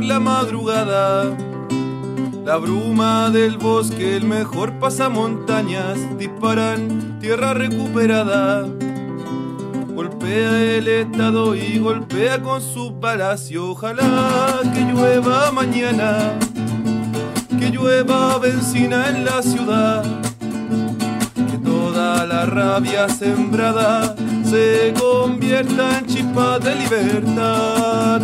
la madrugada. La bruma del bosque, el mejor pasamontañas, disparan tierra recuperada. Golpea el estado y golpea con sus balas y ojalá que llueva mañana, que llueva benzina en la ciudad, que toda la rabia sembrada se convierta en chispas de libertad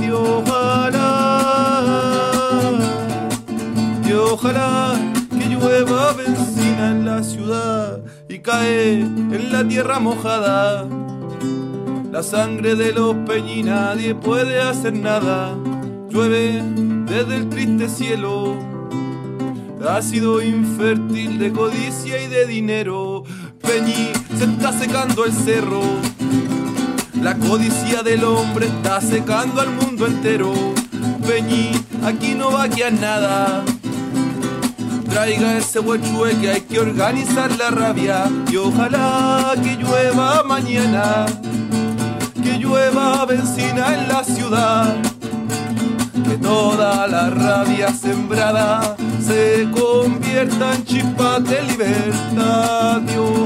y ojalá que llueva benzina en la ciudad y cae en la tierra mojada. La sangre de los peñi nadie puede hacer nada. Llueve desde el triste cielo, ácido infértil de codicia y de dinero. Peñi, se está secando el cerro. La codicia del hombre está secando al mundo entero. Peñi, aquí no va a quedar nada. Traiga ese huechue que hay que organizar la rabia y ojalá que llueva mañana, que llueva benzina en la ciudad, que toda la rabia sembrada se convierta en chispas de libertad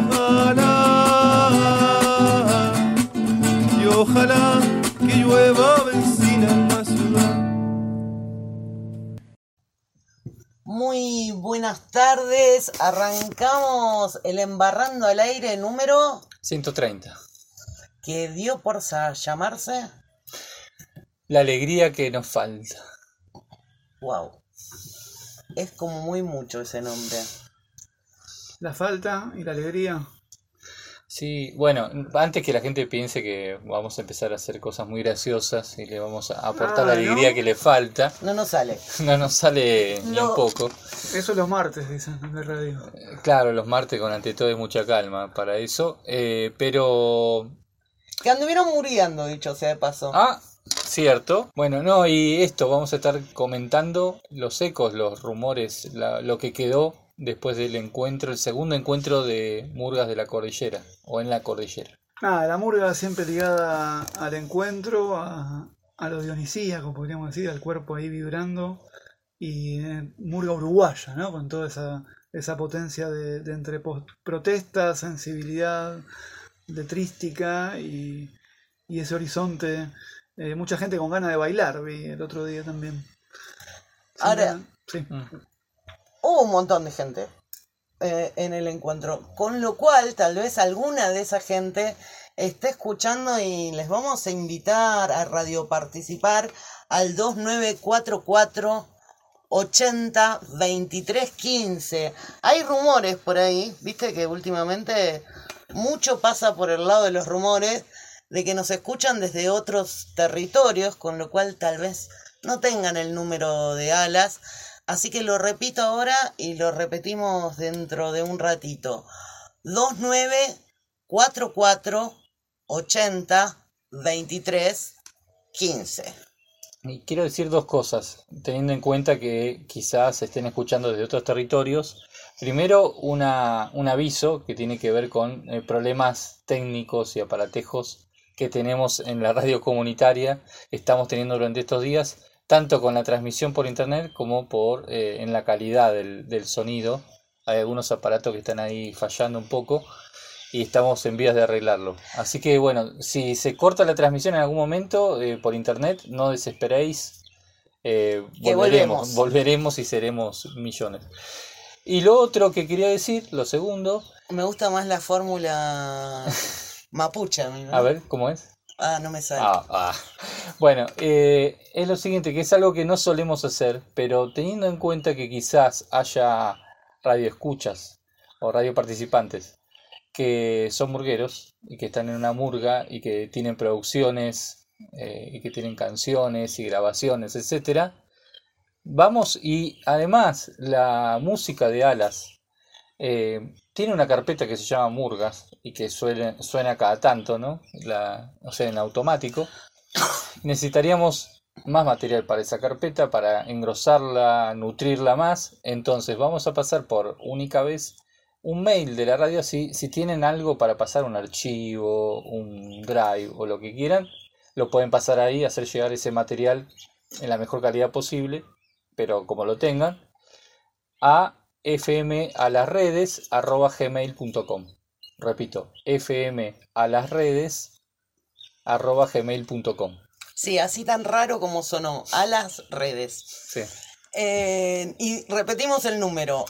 y ojalá que llueva benzina en la ciudad. Muy buenas tardes, arrancamos el Embarrando al Aire número 130. Que dio por llamarse La alegría que nos falta. Wow, es como muy mucho ese nombre. La falta y la alegría. Sí, bueno, antes que la gente piense que vamos a empezar a hacer cosas muy graciosas y le vamos a aportar la alegría que le falta. No nos sale. No nos sale ni un poco. Eso los martes, dicen en la radio. Claro, los martes con ante todo y mucha calma para eso. Pero... Que anduvieron muriendo, dicho sea de paso. Ah, cierto. Bueno, no, y esto, vamos a estar comentando los ecos, los rumores, lo que quedó después del encuentro, el segundo encuentro de murgas de la cordillera, o en la cordillera. Nada, la murga siempre ligada al encuentro, a lo dionisíaco, podríamos decir, al cuerpo ahí vibrando, y murga uruguaya, ¿no? Con toda esa potencia de entre protesta, sensibilidad, letrística y ese horizonte. Mucha gente con ganas de bailar, vi el otro día también. Ahora, sí. Hubo un montón de gente en el encuentro, con lo cual tal vez alguna de esa gente esté escuchando y les vamos a invitar a radioparticipar al 2944 80 23 15. Hay rumores por ahí, viste que últimamente mucho pasa por el lado de los rumores de que nos escuchan desde otros territorios, con lo cual tal vez no tengan el número de Alas. Así que lo repito ahora y lo repetimos dentro de un ratito. 2944 80 23 15. Y quiero decir dos cosas, teniendo en cuenta que quizás estén escuchando desde otros territorios. Primero, un aviso que tiene que ver con problemas técnicos y aparatejos que tenemos en la radio comunitaria. Estamos teniendo durante estos días, tanto con la transmisión por internet como en la calidad del sonido. Hay algunos aparatos que están ahí fallando un poco y estamos en vías de arreglarlo. Así que bueno, si se corta la transmisión en algún momento por internet, no desesperéis, volveremos y seremos millones. Y lo otro que quería decir, lo segundo... Me gusta más la fórmula mapuche a mí, ¿no? A ver, ¿cómo es? No me sale. Bueno, es lo siguiente, que es algo que no solemos hacer, pero teniendo en cuenta que quizás haya radioescuchas o radioparticipantes que son murgueros y que están en una murga y que tienen producciones y que tienen canciones y grabaciones, etcétera. Vamos, y además la música de Alas tiene una carpeta que se llama Murgas y que suena cada tanto, ¿no? O sea, en automático. Necesitaríamos más material para esa carpeta, para engrosarla, nutrirla más. Entonces vamos a pasar por única vez un mail de la radio. Si tienen algo para pasar, un archivo, un drive o lo que quieran, lo pueden pasar ahí, hacer llegar ese material en la mejor calidad posible, pero como lo tengan, a fmalasredes@gmail.com. Repito, fmalasredes@gmail.com. Sí, así tan raro como sonó, a las redes. Sí. Y repetimos el número,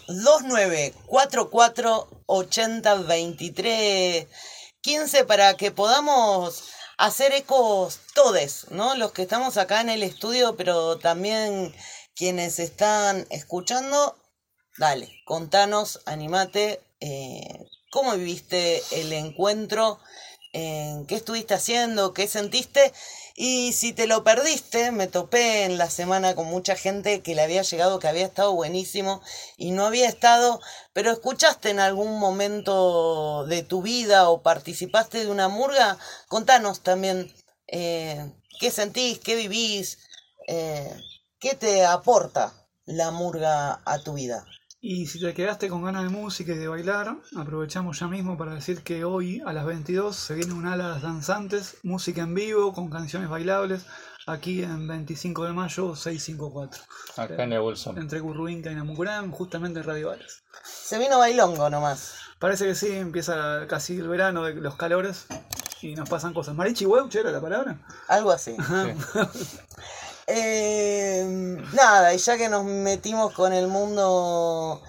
2944802315, para que podamos hacer ecos todes, ¿no? Los que estamos acá en el estudio, pero también quienes están escuchando. Dale, contanos, animate, cómo viviste el encuentro, qué estuviste haciendo, qué sentiste. Y si te lo perdiste, me topé en la semana con mucha gente que le había llegado, que había estado buenísimo y no había estado, pero escuchaste en algún momento de tu vida o participaste de una murga. Contanos también qué sentís, qué vivís, qué te aporta la murga a tu vida. Y si te quedaste con ganas de música y de bailar, aprovechamos ya mismo para decir que hoy a las 22 se viene un Alas Danzantes, música en vivo con canciones bailables, aquí en 25 de mayo 654. Acá en el Bolsón. Entre Curruinca y Namucurán, justamente en Radio Alas. Se vino bailongo nomás. Parece que sí, empieza casi el verano de los calores y nos pasan cosas. ¿Marichi Weuche era la palabra? Algo así. Sí. Nada, y ya que nos metimos con el mundo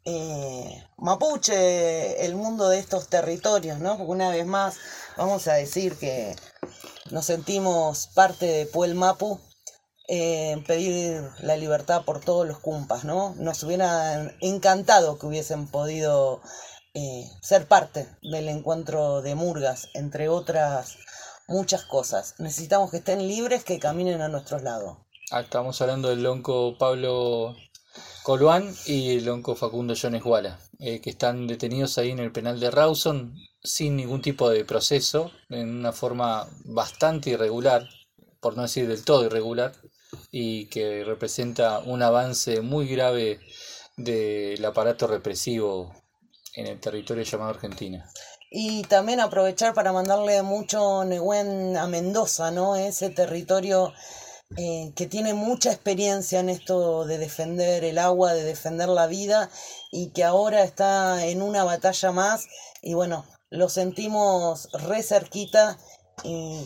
mapuche, el mundo de estos territorios, ¿no? Porque una vez más vamos a decir que nos sentimos parte de Puel Mapu, pedir la libertad por todos los cumpas, ¿no? Nos hubiera encantado que hubiesen podido ser parte del encuentro de murgas, entre otras muchas cosas. Necesitamos que estén libres, que caminen a nuestros lados. Estamos hablando del lonco Pablo Coluán y el lonco Facundo Jones Guala, que están detenidos ahí en el penal de Rawson sin ningún tipo de proceso, en una forma bastante irregular, por no decir del todo irregular, y que representa un avance muy grave del aparato represivo en el territorio llamado Argentina. Y también aprovechar para mandarle mucho Nehuen a Mendoza, ¿no? Ese territorio que tiene mucha experiencia en esto de defender el agua, de defender la vida, y que ahora está en una batalla más. Y bueno, lo sentimos re cerquita y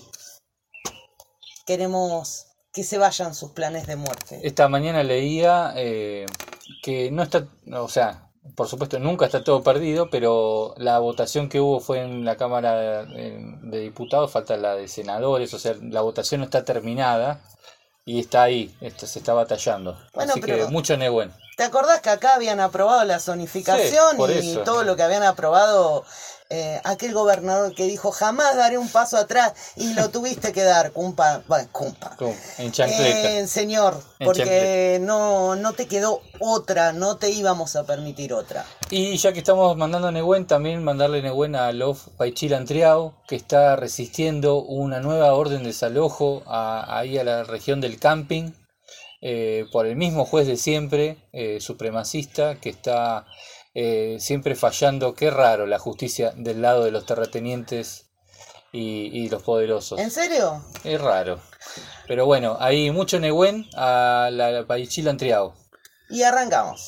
queremos que se vayan sus planes de muerte. Esta mañana leía que no está, o sea, por supuesto nunca está todo perdido, pero la votación que hubo fue en la Cámara de Diputados, falta la de senadores, o sea, la votación no está terminada y está ahí, se está batallando. Bueno, así que mucho Nehuen. ¿Te acordás que acá habían aprobado la zonificación y eso, todo lo que habían aprobado? Aquel gobernador que dijo jamás daré un paso atrás y lo tuviste que dar, cumpa. En chancleta. Señor, porque no te quedó otra, no te íbamos a permitir otra. Y ya que estamos mandando Nehuen, también mandarle Nehuen a Lof Paichilantriao, que está resistiendo una nueva orden de desalojo ahí a la región del camping, por el mismo juez de siempre, supremacista, que está siempre fallando. Qué raro la justicia del lado de los terratenientes y los poderosos. ¿En serio? Es raro. Pero bueno, ahí mucho Nehuen a la Paichilantriao. Y arrancamos.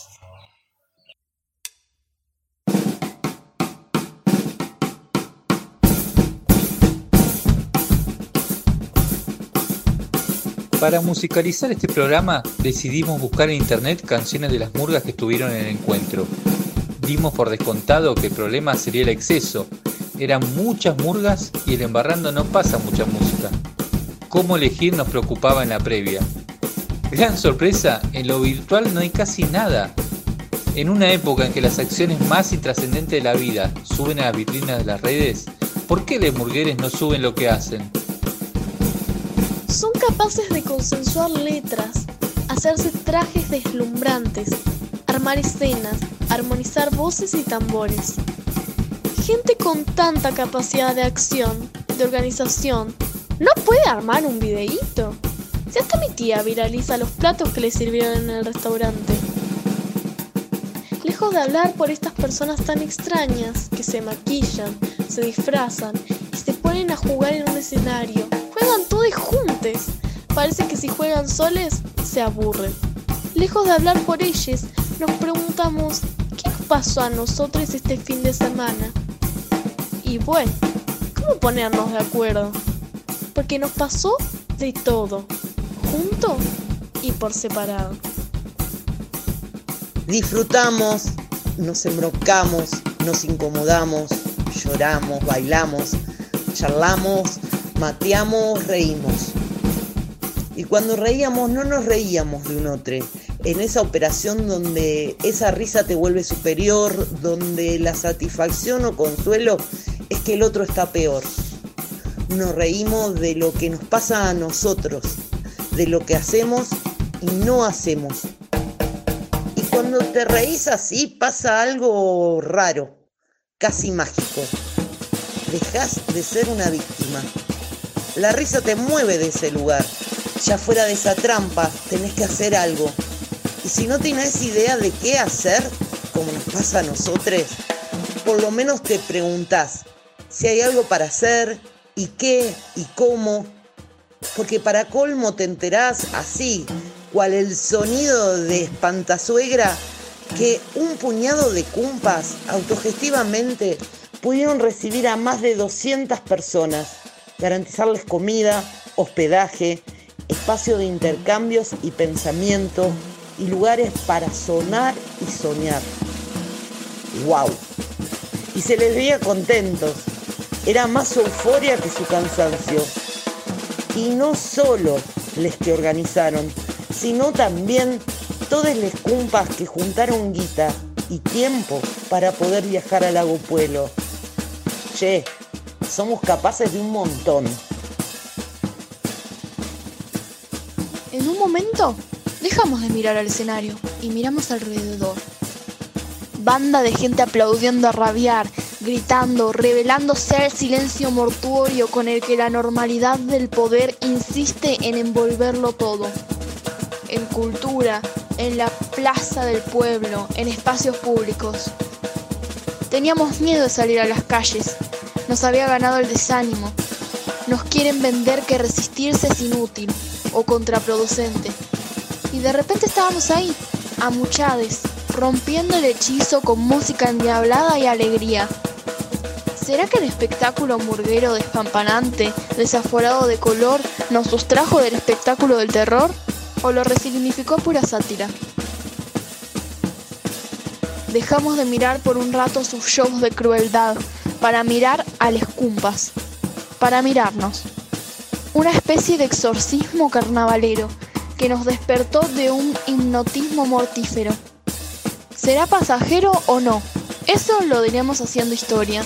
Para musicalizar este programa decidimos buscar en internet canciones de las murgas que estuvieron en el encuentro. Dimos por descontado que el problema sería el exceso. Eran muchas murgas y el embarrando no pasa mucha música. Cómo elegir nos preocupaba en la previa. Gran sorpresa, en lo virtual no hay casi nada. En una época en que las acciones más intrascendentes de la vida suben a las vitrinas de las redes, ¿por qué los murgueres no suben lo que hacen? Son capaces de consensuar letras, hacerse trajes deslumbrantes, armar escenas, armonizar voces y tambores. Gente con tanta capacidad de acción, de organización, ¿no puede armar un videíto? Si hasta mi tía viraliza los platos que le sirvieron en el restaurante. Lejos de hablar por estas personas tan extrañas que se maquillan, se disfrazan y se ponen a jugar en un escenario, juegan todos juntos, Parece que si juegan soles, se aburren. Lejos de hablar por ellos, nos preguntamos, ¿qué nos pasó a nosotros este fin de semana? Y bueno, ¿cómo ponernos de acuerdo? Porque nos pasó de todo, junto y por separado. Disfrutamos, nos embroncamos, nos incomodamos, lloramos, bailamos, charlamos, mateamos, reímos. Y cuando reíamos no nos reíamos de un otro. En esa operación donde esa risa te vuelve superior, donde la satisfacción o consuelo es que el otro está peor. Nos reímos de lo que nos pasa a nosotros, de lo que hacemos y no hacemos. Y cuando te reís así pasa algo raro, casi mágico. Dejás de ser una víctima. La risa te mueve de ese lugar. Ya fuera de esa trampa tenés que hacer algo. Y si no tenés idea de qué hacer, como nos pasa a nosotros, por lo menos te preguntás si hay algo para hacer, y qué, y cómo. Porque para colmo te enterás así, cual el sonido de espantasuegra, que un puñado de cumpas autogestivamente pudieron recibir a más de 200 personas, garantizarles comida, hospedaje, espacio de intercambios y pensamiento, y lugares para sonar y soñar. ¡Wow! Y se les veía contentos. Era más euforia que su cansancio. Y no solo les que organizaron, sino también todos les cumpas que juntaron guita y tiempo para poder viajar al Lago Puelo. Che, somos capaces de un montón. En un momento, dejamos de mirar al escenario y miramos alrededor. Banda de gente aplaudiendo a rabiar, gritando, revelándose al silencio mortuorio con el que la normalidad del poder insiste en envolverlo todo. En cultura, en la plaza del pueblo, en espacios públicos. Teníamos miedo de salir a las calles. Nos había ganado el desánimo. Nos quieren vender que resistirse es inútil o contraproducente. Y de repente estábamos ahí, amuchades, rompiendo el hechizo con música endiablada y alegría. ¿Será que el espectáculo murguero despampanante, desaforado de color, nos sustrajo del espectáculo del terror? ¿O lo resignificó a pura sátira? Dejamos de mirar por un rato sus shows de crueldad para mirar a les cumpas, para mirarnos. Una especie de exorcismo carnavalero que nos despertó de un hipnotismo mortífero. ¿Será pasajero o no? Eso lo diremos haciendo historia.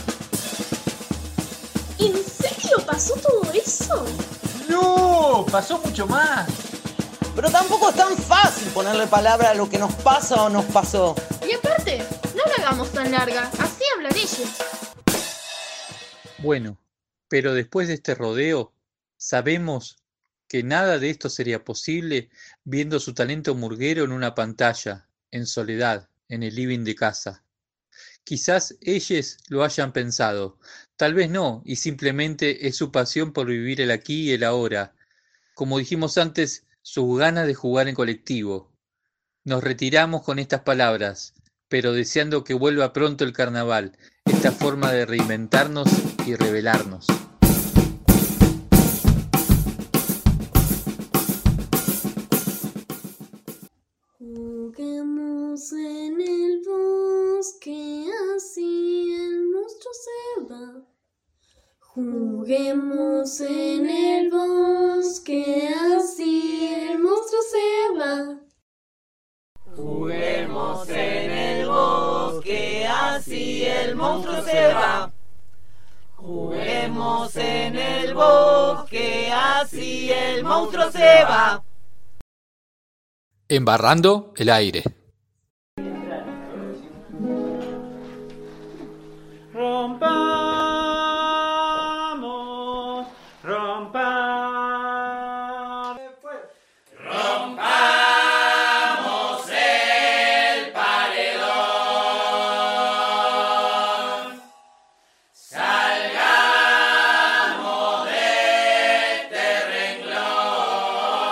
¿En serio pasó todo eso? ¡No! Pasó mucho más. Pero tampoco es tan fácil ponerle palabra a lo que nos pasa o nos pasó. Y aparte, no la hagamos tan larga, así hablan ellos. Bueno, pero después de este rodeo, sabemos que nada de esto sería posible viendo su talento murguero en una pantalla, en soledad, en el living de casa. Quizás ellos lo hayan pensado, tal vez no, y simplemente es su pasión por vivir el aquí y el ahora. Como dijimos antes, sus ganas de jugar en colectivo. Nos retiramos con estas palabras, pero deseando que vuelva pronto el carnaval, esta forma de reinventarnos y revelarnos. Juguemos en el bosque, así el monstruo se va. Juguemos en el bosque, así el monstruo se va. Juguemos en el bosque, así el monstruo se va. Juguemos en el bosque, así el monstruo se va. Embarrando el aire. Rompamos, rompamos. Rompamos el paredón. Salgamos de este renglón.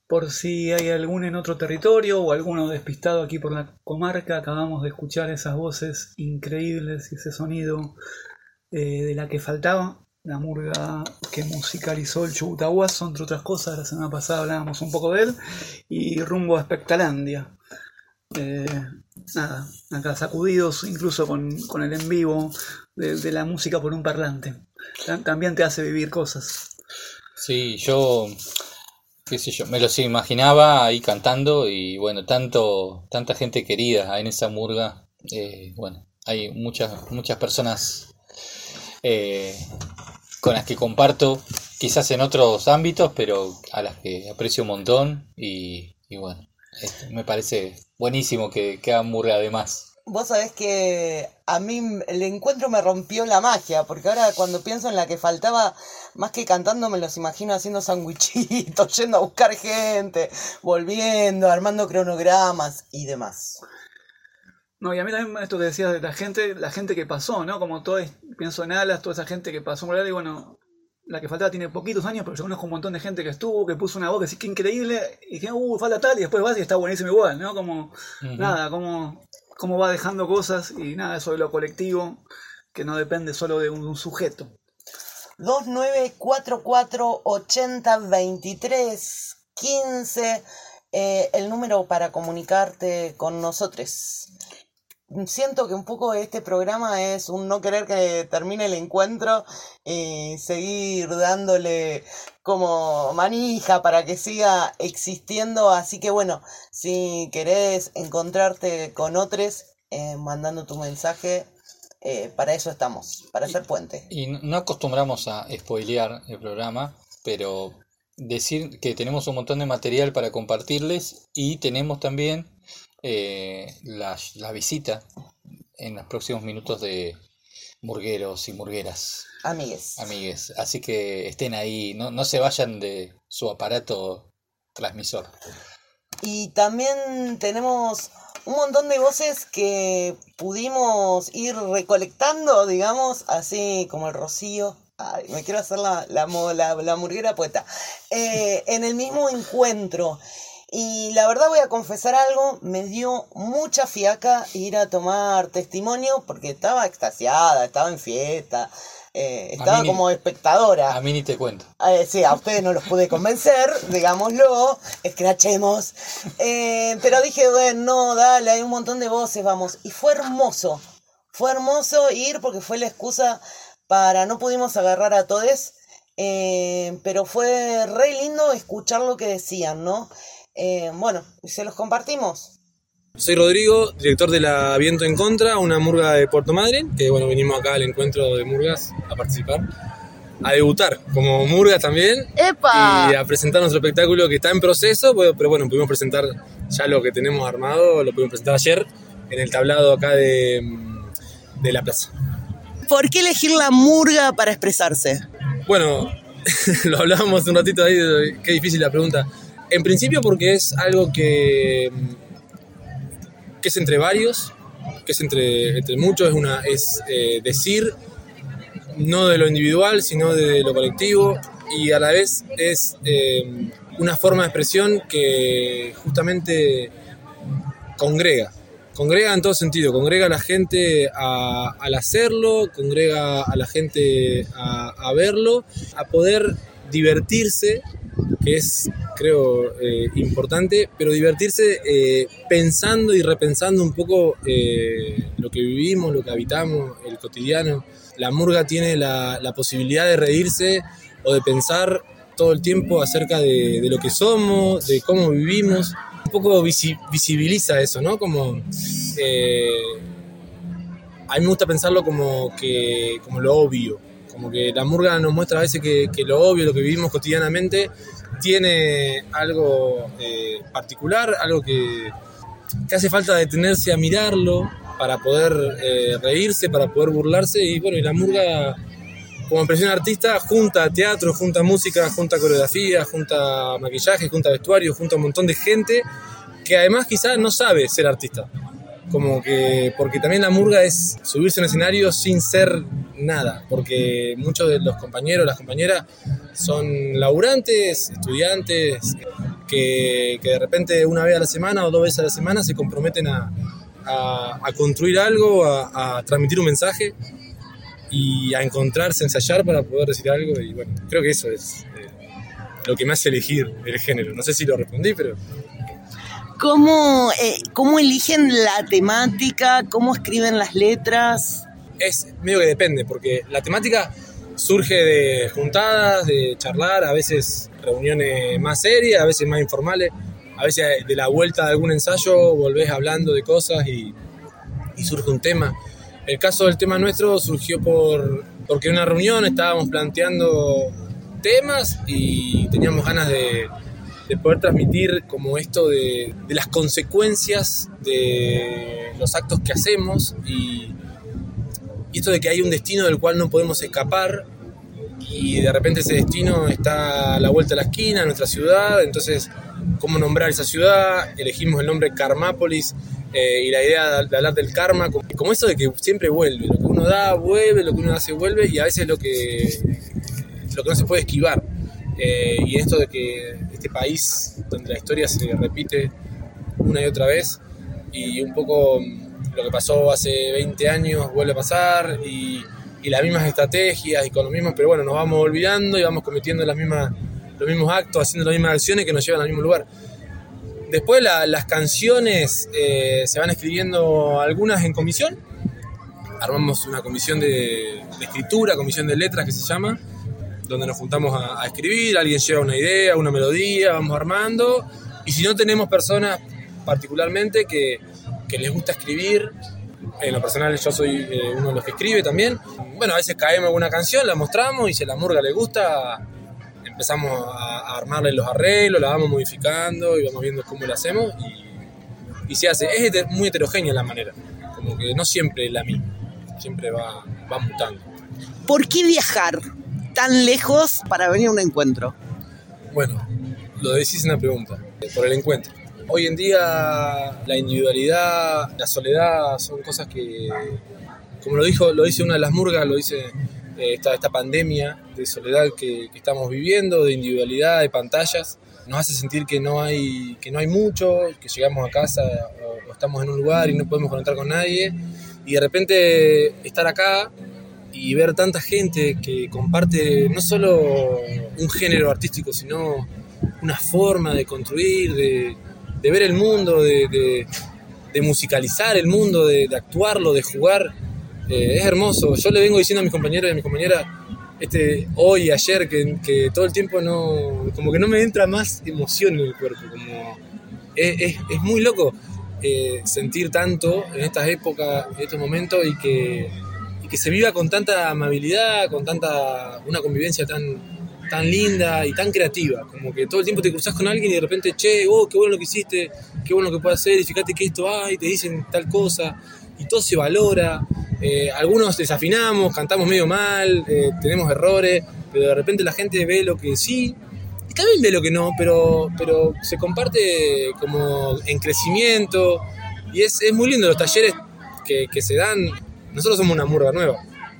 Por si hay algún en otro territorio o alguno despistado aquí por la comarca, acabamos de escuchar esas voces increíbles y ese sonido de La que faltaba, la murga que musicalizó el Chubutahuazo, entre otras cosas. La semana pasada hablábamos un poco de él, y rumbo a Espectalandia. Nada, acá sacudidos incluso con el en vivo de la música por un parlante. También te hace vivir cosas. Sí, yo, qué sé yo, me los imaginaba ahí cantando y bueno, tanta gente querida en esa murga. Bueno, hay muchas personas con las que comparto, quizás en otros ámbitos, pero a las que aprecio un montón y bueno, me parece buenísimo que hagan murga además. Vos sabés que a mí el encuentro me rompió la magia, porque ahora cuando pienso en La que faltaba, más que cantando me los imagino haciendo sandwichitos, yendo a buscar gente, volviendo, armando cronogramas y demás. No, y a mí también esto que decías de la gente que pasó, ¿no? Como pienso en Alas, toda esa gente que pasó por ahí, y bueno, La que faltaba tiene poquitos años, pero yo conozco un montón de gente que estuvo, que puso una voz que sí, que increíble, y dije, falta tal, y después vas y está buenísimo igual, ¿no? Como, nada, cómo va dejando cosas, y nada, eso de lo colectivo, que no depende solo de un sujeto. 2944-80-23-15, el número para comunicarte con nosotros. Siento que un poco este programa es un no querer que termine el encuentro y seguir dándole como manija para que siga existiendo. Así que bueno, si querés encontrarte con otros, mandando tu mensaje, para eso estamos, para hacer puente. Y no acostumbramos a spoilear el programa, pero decir que tenemos un montón de material para compartirles y tenemos también la visita en los próximos minutos de murgueros y murgueras. Amigues. Así que estén ahí, no se vayan de su aparato transmisor. Y también tenemos un montón de voces que pudimos ir recolectando, digamos, así como el Rocío. Ay, me quiero hacer la murguera poeta. En el mismo encuentro. Y la verdad voy a confesar algo, me dio mucha fiaca ir a tomar testimonio porque estaba extasiada, estaba en fiesta, estaba como espectadora. A mí ni te cuento. Sí, a ustedes no los pude convencer, digámoslo, escrachemos. Pero dije, bueno, no, dale, hay un montón de voces, vamos. Y fue hermoso ir porque fue la excusa no pudimos agarrar a todos, pero fue re lindo escuchar lo que decían, ¿no? Bueno, se los compartimos. Soy Rodrigo, director de la Viento en Contra, una murga de Puerto Madryn, que bueno, vinimos acá al encuentro de murgas a participar, a debutar como murgas también. ¡Epa! Y a presentar nuestro espectáculo que está en proceso, pero bueno, pudimos presentar ya lo que tenemos armado, lo pudimos presentar ayer en el tablado acá de la plaza. ¿Por qué elegir la murga para expresarse? Bueno, lo hablábamos un ratito ahí, qué difícil la pregunta. En principio porque es algo que es entre varios, que es entre muchos, es decir no de lo individual, sino de lo colectivo, y a la vez es una forma de expresión que justamente congrega en todo sentido, congrega a la gente al hacerlo, congrega a la gente a verlo, a poder divertirse, que es, creo, importante, pero divertirse pensando y repensando un poco lo que vivimos, lo que habitamos, el cotidiano. La murga tiene la posibilidad de reírse o de pensar todo el tiempo acerca de lo que somos, de cómo vivimos. Un poco visibiliza eso, ¿no? Como a mí me gusta pensarlo como lo obvio, como que la murga nos muestra a veces que lo obvio, lo que vivimos cotidianamente, tiene algo particular, algo que hace falta detenerse a mirarlo para poder reírse, para poder burlarse. Y bueno, y la murga como expresión artista junta teatro, junta música, junta coreografía, junta maquillaje, junta vestuario, junta un montón de gente que además quizás no sabe ser artista. Como que, porque también la murga es subirse en escenario sin ser nada, porque muchos de los compañeros, las compañeras son laburantes, estudiantes, que de repente una vez a la semana o 2 veces a la semana se comprometen a construir algo, a transmitir un mensaje y a encontrarse, ensayar para poder decir algo. Y bueno, creo que eso es lo que me hace elegir el género. No sé si lo respondí, pero... ¿Cómo eligen la temática? ¿Cómo escriben las letras? Es medio que depende, porque la temática surge de juntadas, de charlar, a veces reuniones más serias, a veces más informales, a veces de la vuelta de algún ensayo volvés hablando de cosas y surge un tema. El caso del tema nuestro surgió porque en una reunión estábamos planteando temas y teníamos ganas de poder transmitir como esto de las consecuencias de los actos que hacemos y esto de que hay un destino del cual no podemos escapar y de repente ese destino está a la vuelta de la esquina, en nuestra ciudad. Entonces, ¿cómo nombrar esa ciudad? Elegimos el nombre Karmápolis y la idea de hablar del karma, como eso de que siempre vuelve, lo que uno da vuelve, lo que uno hace vuelve y a veces lo que no se puede esquivar. Y esto de que este país donde la historia se repite una y otra vez y un poco lo que pasó hace 20 años vuelve a pasar y las mismas estrategias y con lo mismo, pero bueno, nos vamos olvidando y vamos cometiendo los mismos actos, haciendo las mismas acciones que nos llevan al mismo lugar. Después las canciones se van escribiendo algunas en comisión. Armamos una comisión de escritura, comisión de letras que se llama, donde nos juntamos a escribir, alguien lleva una idea, una melodía, vamos armando, y si no tenemos personas particularmente que les gusta escribir, en lo personal yo soy uno de los que escribe también, bueno, a veces caemos en una canción, la mostramos y si a la murga le gusta, empezamos a armarle los arreglos, la vamos modificando y vamos viendo cómo lo hacemos y se hace. Es muy heterogénea la manera, como que no siempre es la misma, siempre va mutando. ¿Por qué viajar tan lejos para venir a un encuentro? Bueno, lo decís en una pregunta, por el encuentro. Hoy en día la individualidad, la soledad son cosas que, como lo dice una de las murgas, lo dice esta pandemia de soledad que estamos viviendo, de individualidad, de pantallas, nos hace sentir que no hay mucho, que llegamos a casa o estamos en un lugar y no podemos conectar con nadie y de repente estar acá y ver tanta gente que comparte no solo un género artístico, sino una forma de construir, de ver el mundo, de musicalizar el mundo, de actuarlo, de jugar. Es hermoso. Yo le vengo diciendo a mis compañeros y a mis compañeras hoy y ayer que todo el tiempo como que no me entra más emoción en el cuerpo. Como es muy loco sentir tanto en estas épocas, en estos momentos y que se viva con tanta amabilidad, con una convivencia tan linda y tan creativa, como que todo el tiempo te cruzás con alguien y de repente, qué bueno lo que hiciste, qué bueno lo que puedes hacer, y fíjate que esto hay, te dicen tal cosa, y todo se valora. Algunos desafinamos, cantamos medio mal, tenemos errores, pero de repente la gente ve lo que sí, y también ve lo que no, pero se comparte como en crecimiento, y es muy lindo los talleres que se dan. Nosotros somos una murga nueva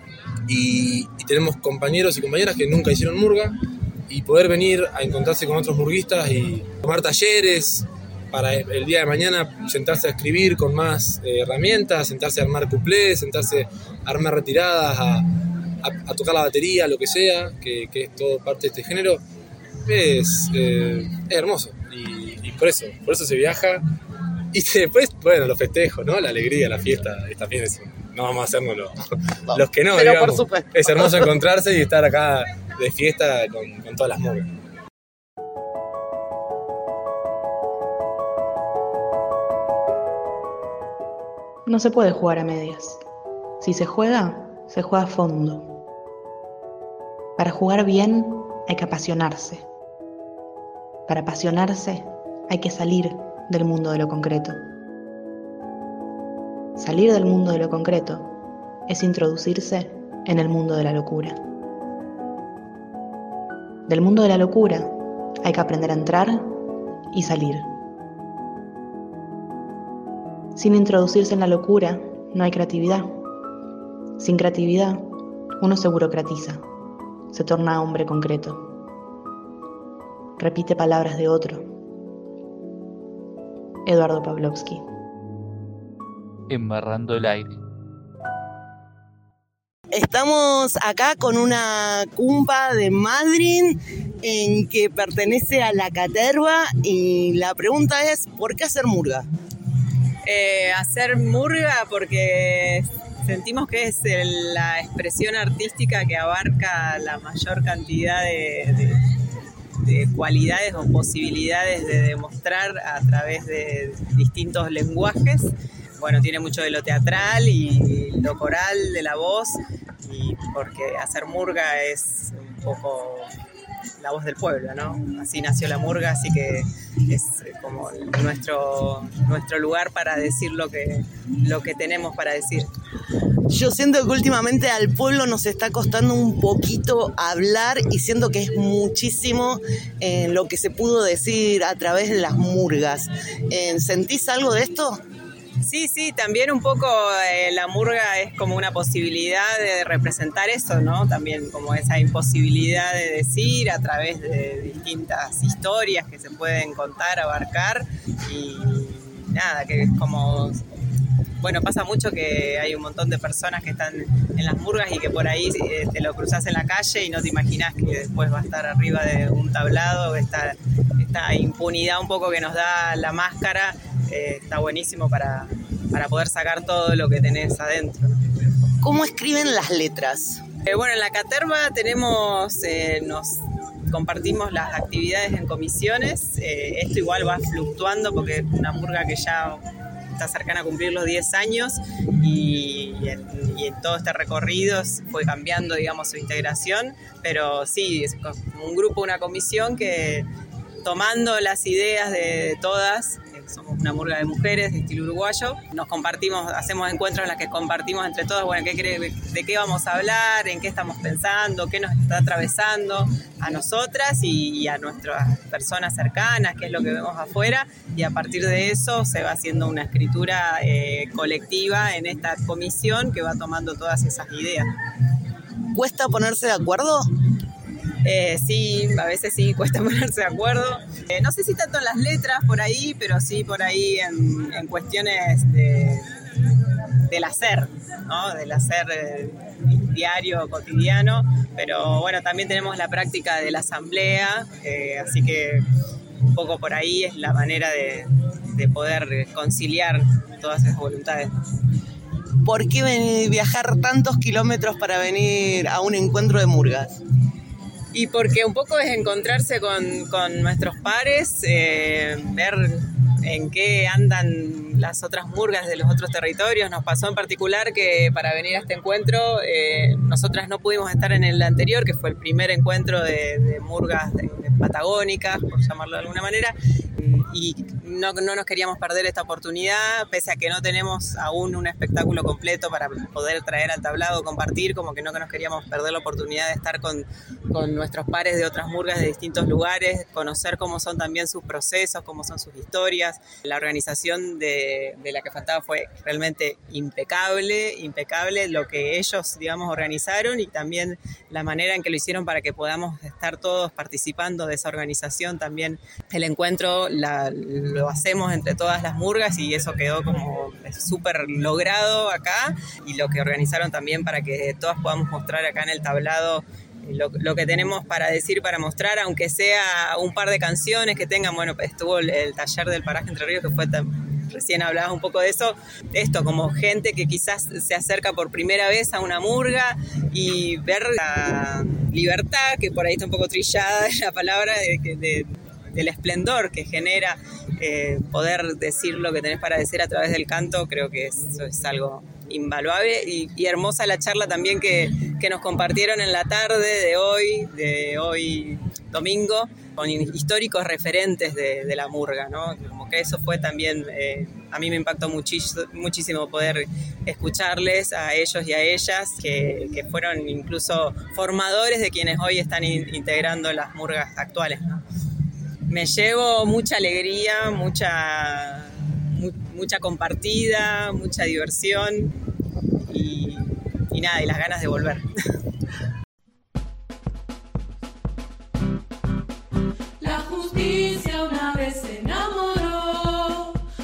y tenemos compañeros y compañeras que nunca hicieron murga y poder venir a encontrarse con otros murguistas y tomar talleres para el día de mañana sentarse a escribir con más herramientas, sentarse a armar cuplés, sentarse a armar retiradas, a tocar la batería, lo que sea, que es todo parte de este género, es hermoso y por eso se viaja y después, bueno, los festejos, ¿no? La alegría, la fiesta, también es... No vamos a hacernos los que no, pero digamos. por supuesto. Es hermoso encontrarse y estar acá de fiesta con todas las murgas. No se puede jugar a medias. Si se juega a fondo. Para jugar bien hay que apasionarse. Para apasionarse hay que salir del mundo de lo concreto. Salir del mundo de lo concreto es introducirse en el mundo de la locura. Del mundo de la locura hay que aprender a entrar y salir. Sin introducirse en la locura no hay creatividad. Sin creatividad uno se burocratiza, se torna hombre concreto. Repite palabras de otro, Eduardo Pavlovsky. Embarrando el aire. Estamos acá con una cumpa de Madryn en que pertenece a la caterva y la pregunta es, ¿por qué hacer murga? Hacer murga porque sentimos que es la expresión artística que abarca la mayor cantidad de cualidades o posibilidades de demostrar a través de distintos lenguajes. Bueno, tiene mucho de lo teatral y lo coral de la voz, y porque hacer murga es un poco la voz del pueblo, ¿no? Así nació la murga, así que es como nuestro lugar para decir lo que tenemos para decir. Yo siento que últimamente al pueblo nos está costando un poquito hablar y siento que es muchísimo lo que se pudo decir a través de las murgas. ¿Sentís algo de esto? Sí, también un poco la murga es como una posibilidad de representar eso, ¿no? También como esa imposibilidad de decir a través de distintas historias que se pueden contar, abarcar, y nada, que es como... Bueno, pasa mucho que hay un montón de personas que están en las murgas y que por ahí te lo cruzás en la calle y no te imaginás que después va a estar arriba de un tablado. Esta impunidad un poco que nos da la máscara está buenísimo para poder sacar todo lo que tenés adentro. ¿Cómo escriben las letras? Bueno, en la caterva nos compartimos las actividades en comisiones. Esto igual va fluctuando porque es una murga que ya está cercana a cumplir los 10 años y en todo este recorrido fue cambiando, digamos, su integración, pero sí, es un grupo, una comisión que tomando las ideas de todas, somos una murga de mujeres de estilo uruguayo, nos compartimos, hacemos encuentros en los que compartimos entre todas, bueno, de qué vamos a hablar, en qué estamos pensando, qué nos está atravesando a nosotras y a nuestras personas cercanas, qué es lo que vemos afuera, y a partir de eso se va haciendo una escritura colectiva en esta comisión que va tomando todas esas ideas. ¿Cuesta ponerse de acuerdo? Sí, a veces sí cuesta ponerse de acuerdo. No sé si tanto en las letras por ahí, pero sí por ahí en cuestiones del hacer, ¿no? Del hacer diario, cotidiano. Pero bueno, también tenemos la práctica de la asamblea, así que un poco por ahí es la manera de poder conciliar todas esas voluntades. ¿Por qué viajar tantos kilómetros para venir a un encuentro de murgas? Y porque un poco es encontrarse con nuestros pares, ver en qué andan las otras murgas de los otros territorios. Nos pasó en particular que para venir a este encuentro, nosotras no pudimos estar en el anterior, que fue el primer encuentro de murgas patagónicas, por llamarlo de alguna manera, y no nos queríamos perder esta oportunidad, pese a que no tenemos aún un espectáculo completo para poder traer al tablado, compartir, como que no nos queríamos perder la oportunidad de estar con nuestros pares de otras murgas de distintos lugares, conocer cómo son también sus procesos, cómo son sus historias. La organización de la que faltaba fue realmente impecable lo que ellos, digamos, organizaron, y también la manera en que lo hicieron para que podamos estar todos participando de esa organización. También el encuentro lo hacemos entre todas las murgas y eso quedó como súper logrado acá, y lo que organizaron también para que todas podamos mostrar acá en el tablado lo que tenemos para decir, para mostrar, aunque sea un par de canciones que tengan. Bueno, estuvo el taller del Paraje Entre Ríos, que fue recién hablabas un poco de eso, esto como gente que quizás se acerca por primera vez a una murga y ver la libertad, que por ahí está un poco trillada la palabra, del esplendor que genera poder decir lo que tenés para decir a través del canto. Creo que eso es algo invaluable y hermosa la charla también que nos compartieron en la tarde de hoy domingo, con históricos referentes de la murga, ¿no? Como que eso fue también, a mí me impactó muchísimo poder escucharles a ellos y a ellas, que fueron incluso formadores de quienes hoy están integrando las murgas actuales, ¿no? Me llevo mucha alegría, mucha compartida, mucha diversión y nada, y las ganas de volver. La justicia una vez se enamoró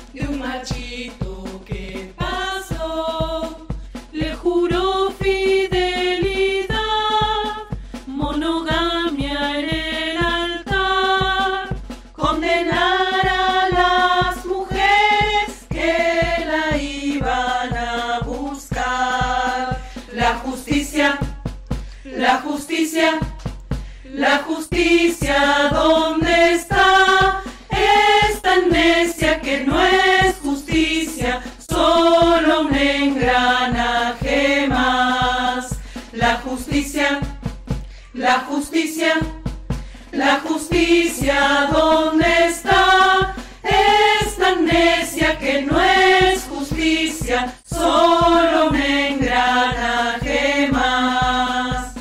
justicia dónde está? Es tan necia que no es justicia, solo un engranaje más. La justicia, la justicia, la justicia dónde está? Es tan necia que no es justicia, solo un engranaje más.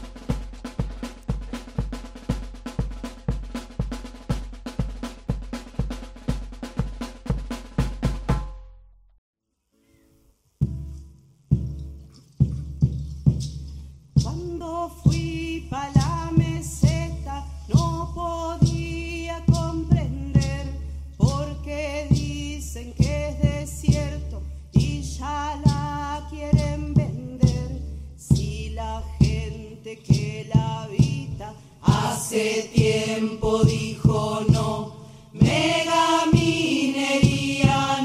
Cuando fui pa' la meseta no podía comprender por qué dicen que es desierto y ya la quieren vender. Si la gente que la habita hace tiempo dijo no, megaminería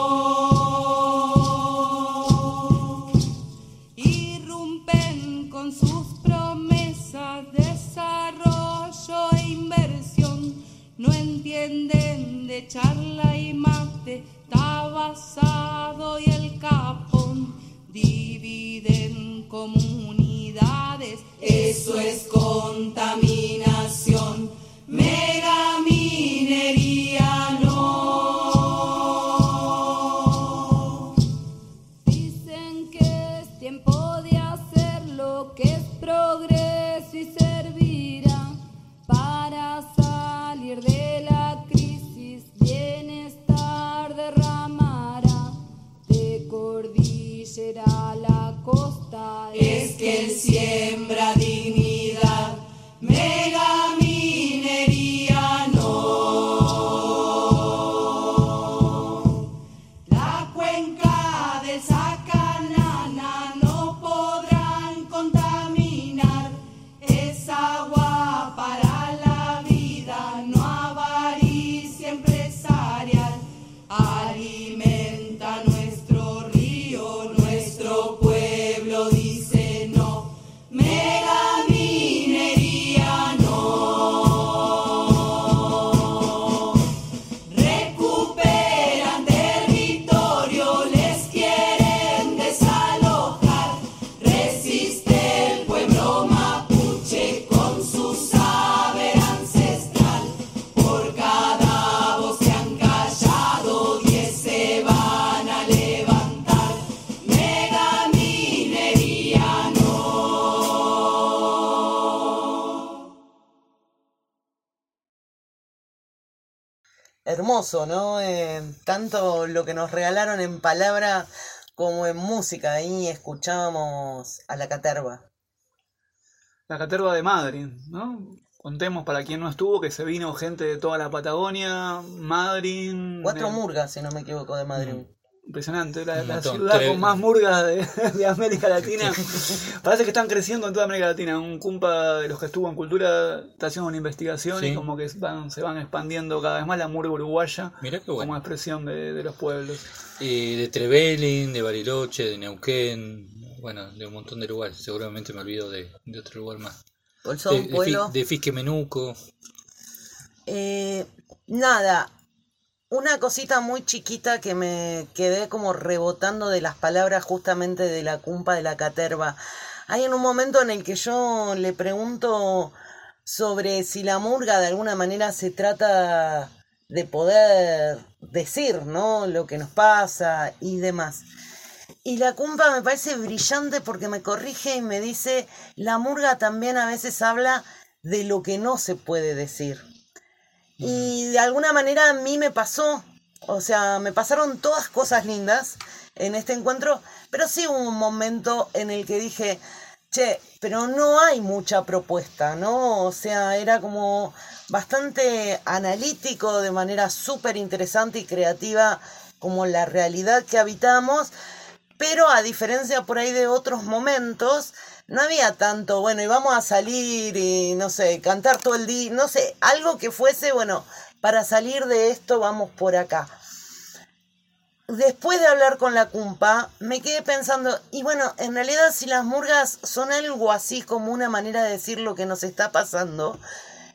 no. Irrumpen con sus promesas, desarrollo e inversión. No entienden de charla y mate, está basado y el capón. Dividen comunidades, eso es contaminación. Megaminería no. Dicen que es tiempo de hacer lo que es progreso y servirá para salir de la crisis. Bienestar derramará de cordillera a la costa. Es que él siembra dignidad. Megaminería no. La cuenca del Sacanana no podrán contaminar. Es agua para la vida, no avaricia empresarial. Alimenta nuestro río, nuestro pueblo dice no. Megaminería no. Recuperan territorio, les quieren desalojar. Resiste el pueblo mapuche con su saber ancestral. Por cada voz que han callado, 10 se van a levantar. Megaminería no. Hermoso, ¿no? Tanto lo que nos regalaron en palabra como en música. Ahí escuchábamos a la caterva. La caterva de Madryn, ¿no? Contemos para quien no estuvo que se vino gente de toda la Patagonia, Madryn. 4 murgas, si no me equivoco, de Madrid. Impresionante, la montón. ciudad 3. con más murgas de América Latina. Parece que están creciendo en toda América Latina. Un cumpa de los que estuvo en cultura está haciendo una investigación Sí. y como que se van expandiendo cada vez más la murga uruguaya. Mirá qué bueno. Como expresión de los pueblos. De Trevelin, de Bariloche, de Neuquén, bueno, de un montón de lugares. Seguramente me olvido de otro lugar más. Bolsón, Pueblo. De Fisque Menuco. Nada, una cosita muy chiquita que me quedé como rebotando de las palabras justamente de la cumpa de la caterva. Hay en un momento en el que yo le pregunto sobre si la murga de alguna manera se trata de poder decir, ¿no?, lo que nos pasa y demás. Y la cumpa me parece brillante porque me corrige y me dice, la murga también a veces habla de lo que no se puede decir. Y de alguna manera a mí me pasó, o sea, me pasaron todas cosas lindas en este encuentro, pero sí hubo un momento en el que dije, che, pero no hay mucha propuesta, ¿no? O sea, era como bastante analítico, de manera súper interesante y creativa, como la realidad que habitamos, pero a diferencia por ahí de otros momentos, no había tanto, bueno, y vamos a salir y, no sé, cantar todo el día, no sé, algo que fuese, bueno, para salir de esto vamos por acá. Después de hablar con la cumpa, me quedé pensando, y bueno, en realidad si las murgas son algo así como una manera de decir lo que nos está pasando,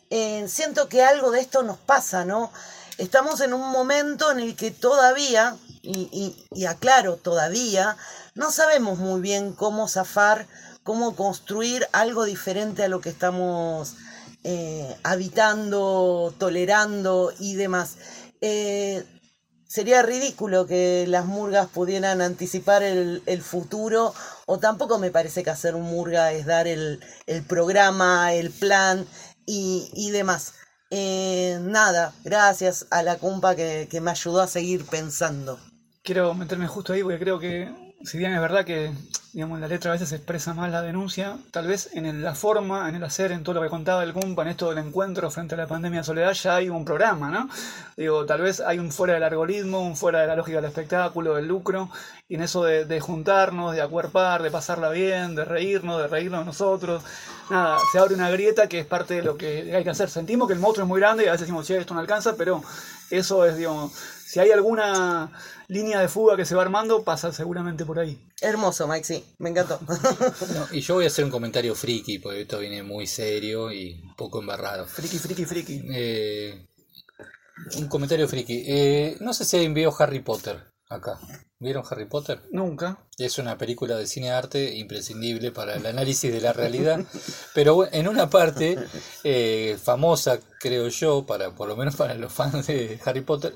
siento que algo de esto nos pasa, ¿no? Estamos en un momento en el que todavía, y aclaro, todavía, no sabemos muy bien cómo zafar, cómo construir algo diferente a lo que estamos habitando, tolerando y demás. Sería ridículo que las murgas pudieran anticipar el futuro, o tampoco me parece que hacer un murga es dar el programa, el plan y demás. Nada, gracias a la compa que me ayudó a seguir pensando. Quiero meterme justo ahí porque creo que, si bien es verdad que, digamos, la letra a veces expresa más la denuncia, tal vez en la forma, en el hacer, en todo lo que contaba el compa, en esto del encuentro frente a la pandemia de soledad, ya hay un programa, ¿no? Digo, tal vez hay un fuera del algoritmo, un fuera de la lógica del espectáculo, del lucro, y en eso de juntarnos, de acuerpar, de pasarla bien, de reírnos nosotros. Nada, se abre una grieta que es parte de lo que hay que hacer. Sentimos que el monstruo es muy grande y a veces decimos, esto no alcanza, pero eso es, digamos, si hay alguna línea de fuga que se va armando, pasa seguramente por ahí. Hermoso, Mike, sí, me encantó. No, y yo voy a hacer un comentario friki, porque esto viene muy serio y un poco embarrado. Friki. Un comentario friki. No sé si alguien vio Harry Potter acá. ¿Vieron Harry Potter? Nunca. Es una película de cine arte imprescindible para el análisis de la realidad, pero en una parte famosa, creo yo, por lo menos para los fans de Harry Potter,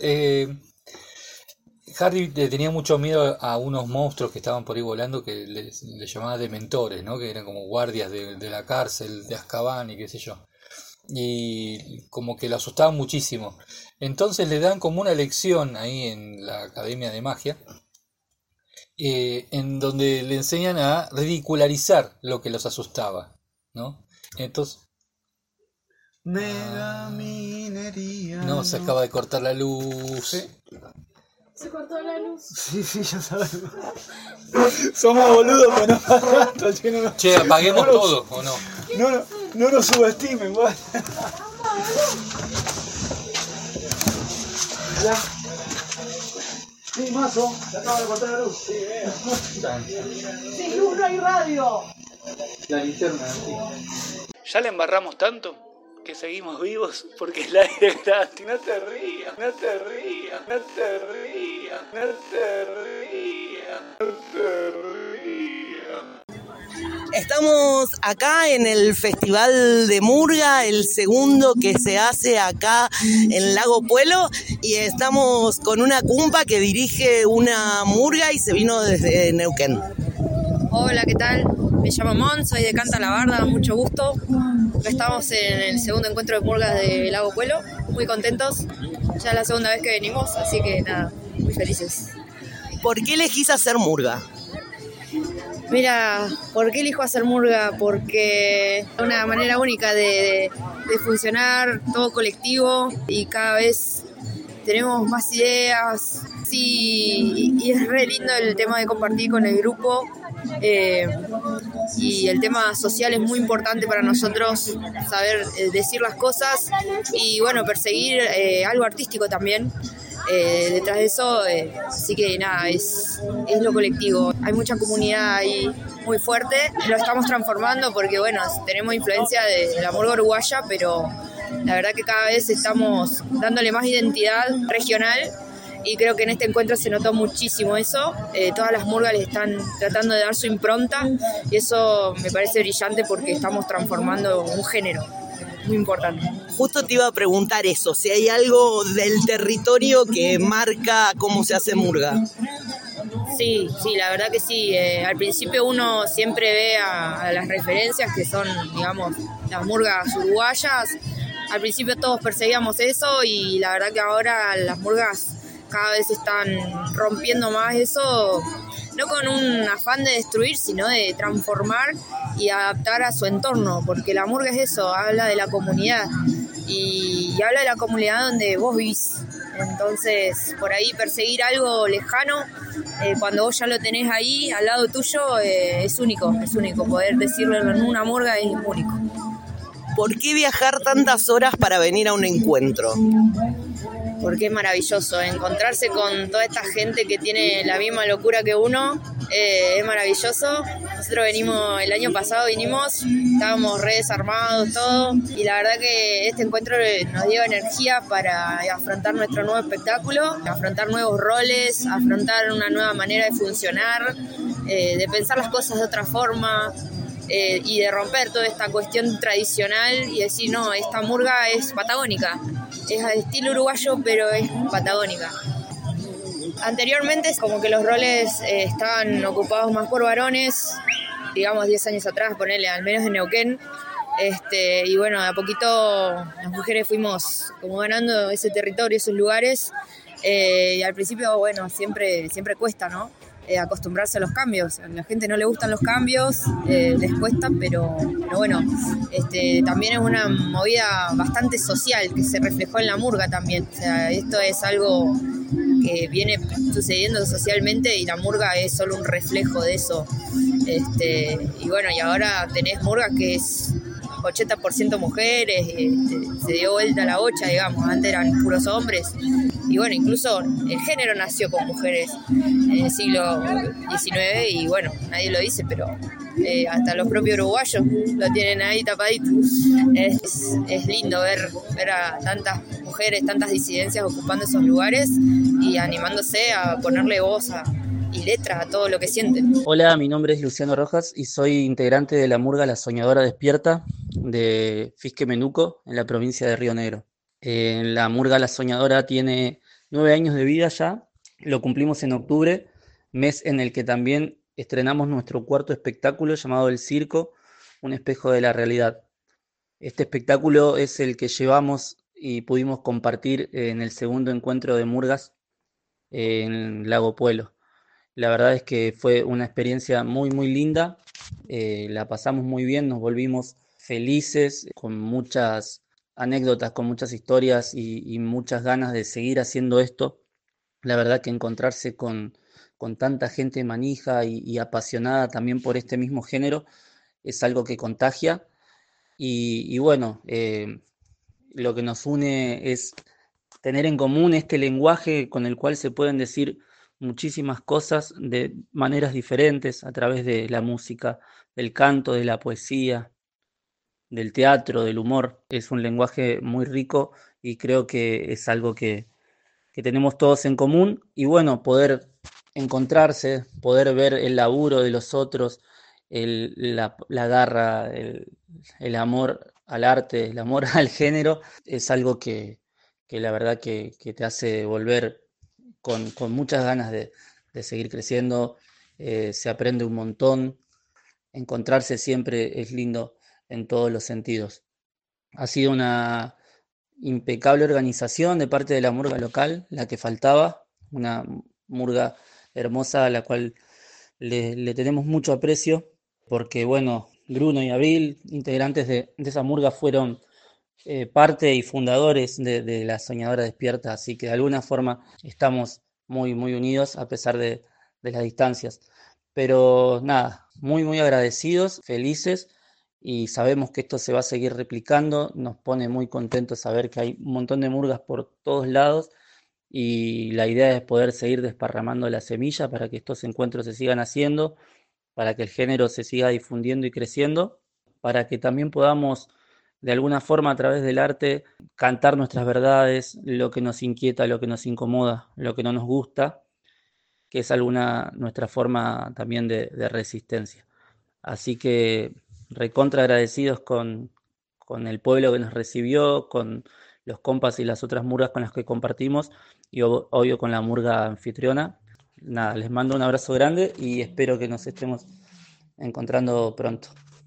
Harry le tenía mucho miedo a unos monstruos que estaban por ahí volando que le llamaba dementores, ¿no? Que eran como guardias de la cárcel de Azkaban y qué sé yo. Y como que lo asustaban muchísimo. Entonces le dan como una lección ahí en la Academia de Magia, en donde le enseñan a ridicularizar lo que los asustaba, ¿no? Entonces... Mega minería. No, se acaba de cortar la luz. ¿Sí? ¿Se cortó la luz? Sí, ya sabemos. Somos boludos, pero no. Che, apaguemos todo, ¿o no? No nos subestimen, igual. Ya. Sí, mazo, se acaba de cortar la luz. Sí, Sin luz no hay radio. La linterna, sí. Ya le embarramos tanto que seguimos vivos porque el aire es gratis. No te rías. Estamos acá en el Festival de Murga, el segundo que se hace acá en Lago Puelo, y estamos con una cumpa que dirige una murga y se vino desde Neuquén. Hola, ¿qué tal? Me llamo Mon, soy de Canta la Barda, mucho gusto. Estamos en el segundo encuentro de murgas de Lago Puelo, muy contentos. Ya es la segunda vez que venimos, así que nada, muy felices. ¿Por qué elegís hacer murga? Mira, ¿por qué elijo hacer murga? Porque es una manera única de funcionar, todo colectivo, y cada vez tenemos más ideas. Sí, y es re lindo el tema de compartir con el grupo. Y el tema social es muy importante para nosotros, saber decir las cosas y bueno, perseguir algo artístico también detrás de eso, así que nada, es lo colectivo. Hay mucha comunidad ahí muy fuerte, lo estamos transformando porque bueno, tenemos influencia de la murga uruguaya, pero la verdad que cada vez estamos dándole más identidad regional. Y creo que en este encuentro se notó muchísimo eso. Todas las murgas le están tratando de dar su impronta y eso me parece brillante porque estamos transformando un género muy importante. Justo te iba a preguntar eso, si hay algo del territorio que marca cómo se hace murga. Sí, la verdad que sí. Al principio uno siempre ve a las referencias que son, digamos, las murgas uruguayas. Al principio todos perseguíamos eso y la verdad que ahora las murgas cada vez están rompiendo más eso, no con un afán de destruir, sino de transformar y adaptar a su entorno, porque la murga es eso, habla de la comunidad y habla de la comunidad donde vos vivís. Entonces, por ahí perseguir algo lejano, cuando vos ya lo tenés ahí, al lado tuyo, es único, poder decirlo en una murga es único. ¿Por qué viajar tantas horas para venir a un encuentro? porque es maravilloso encontrarse con toda esta gente que tiene la misma locura que uno. Es maravilloso. Nosotros el año pasado vinimos, estábamos re desarmados, todo, y la verdad que este encuentro nos dio energía para afrontar nuestro nuevo espectáculo, afrontar nuevos roles, afrontar una nueva manera de funcionar, de pensar las cosas de otra forma, y de romper toda esta cuestión tradicional y decir, no, esta murga es patagónica, es al estilo uruguayo, pero es patagónica. Anteriormente como que los roles estaban ocupados más por varones, digamos 10 años atrás, ponele, al menos en Neuquén, y bueno, de a poquito las mujeres fuimos como ganando ese territorio, esos lugares, y al principio, bueno, siempre cuesta, ¿no? Acostumbrarse a los cambios. A la gente no le gustan los cambios, les cuesta, pero bueno, también es una movida bastante social que se reflejó en la murga también. O sea, esto es algo que viene sucediendo socialmente y la murga es solo un reflejo de eso. Y bueno, y ahora tenés murga que es 80% mujeres, se dio vuelta la bocha, digamos, antes eran puros hombres. Y bueno, incluso el género nació con mujeres en el siglo XIX y bueno, nadie lo dice, pero hasta los propios uruguayos lo tienen ahí tapadito. Es lindo ver a tantas mujeres, tantas disidencias ocupando esos lugares y animándose a ponerle voz y letras a todo lo que sienten. Hola, mi nombre es Luciano Rojas y soy integrante de la murga La Soñadora Despierta de Fisque Menuco, en la provincia de Río Negro. La murga La Soñadora tiene 9 años de vida ya, lo cumplimos en octubre, mes en el que también estrenamos nuestro cuarto espectáculo llamado El Circo, un espejo de la realidad. Este espectáculo es el que llevamos y pudimos compartir en el segundo encuentro de murgas en Lago Puelo. La verdad es que fue una experiencia muy muy linda, la pasamos muy bien, nos volvimos felices, con muchas anécdotas, con muchas historias y muchas ganas de seguir haciendo esto. La verdad que encontrarse con tanta gente manija y apasionada también por este mismo género es algo que contagia y bueno, lo que nos une es tener en común este lenguaje con el cual se pueden decir muchísimas cosas de maneras diferentes a través de la música, del canto, de la poesía, del teatro, del humor. Es un lenguaje muy rico y creo que es algo que tenemos todos en común y bueno, poder encontrarse, poder ver el laburo de los otros, la garra, el amor al arte, el amor al género, es algo que la verdad que te hace volver con muchas ganas de seguir creciendo. Se aprende un montón, encontrarse siempre es lindo en todos los sentidos. Ha sido una impecable organización de parte de la murga local, la que faltaba, una murga hermosa a la cual le tenemos mucho aprecio, porque bueno, Bruno y Abril, integrantes de esa murga, fueron parte y fundadores de La Soñadora Despierta, así que de alguna forma estamos muy muy unidos a pesar de las distancias. Pero nada, muy muy agradecidos, felices, y sabemos que esto se va a seguir replicando. Nos pone muy contentos saber que hay un montón de murgas por todos lados y la idea es poder seguir desparramando la semilla para que estos encuentros se sigan haciendo, para que el género se siga difundiendo y creciendo, para que también podamos de alguna forma a través del arte cantar nuestras verdades, lo que nos inquieta, lo que nos incomoda, lo que no nos gusta, que es nuestra forma también de resistencia. Así que recontra agradecidos con el pueblo que nos recibió, con los compas y las otras murgas con las que compartimos y obvio con la murga anfitriona. Nada, les mando un abrazo grande y espero que nos estemos encontrando pronto.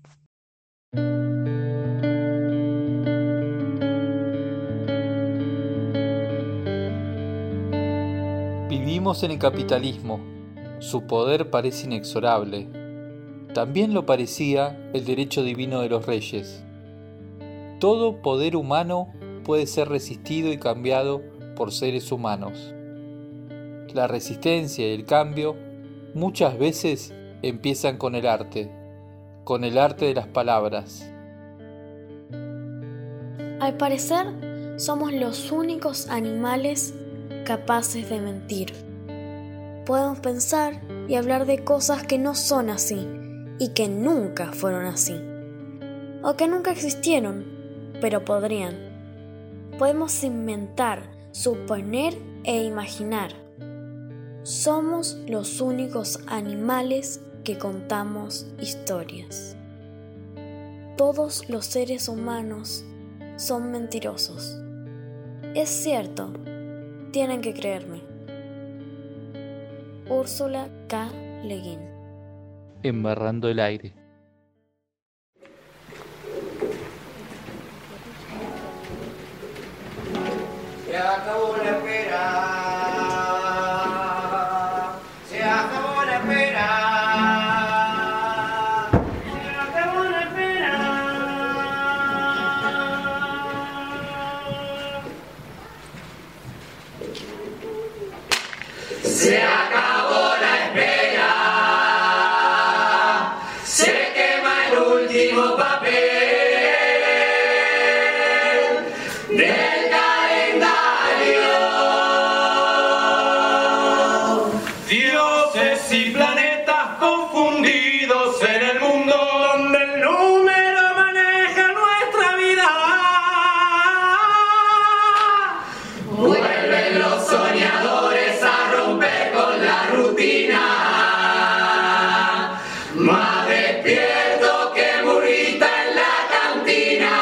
Vivimos en el capitalismo, su poder parece inexorable. También lo parecía el derecho divino de los reyes. Todo poder humano puede ser resistido y cambiado por seres humanos. La resistencia y el cambio muchas veces empiezan con el arte de las palabras. Al parecer, somos los únicos animales capaces de mentir. Podemos pensar y hablar de cosas que no son así y que nunca fueron así, o que nunca existieron, pero podrían. Podemos inventar, suponer e imaginar. Somos los únicos animales que contamos historias. Todos los seres humanos son mentirosos. Es cierto, tienen que creerme. Úrsula K. Le Guin. Embarrando el aire. Se acabó la espera. Se acabó la espera. Se acabó la espera. Se acabó la espera. Se quema el último papel del calendario. Dioses y planetas confundidos en el mundo donde el número maneja nuestra vida. Vuelven los soñadores a romper con la rutina. Más despierto que burrita en la cantina.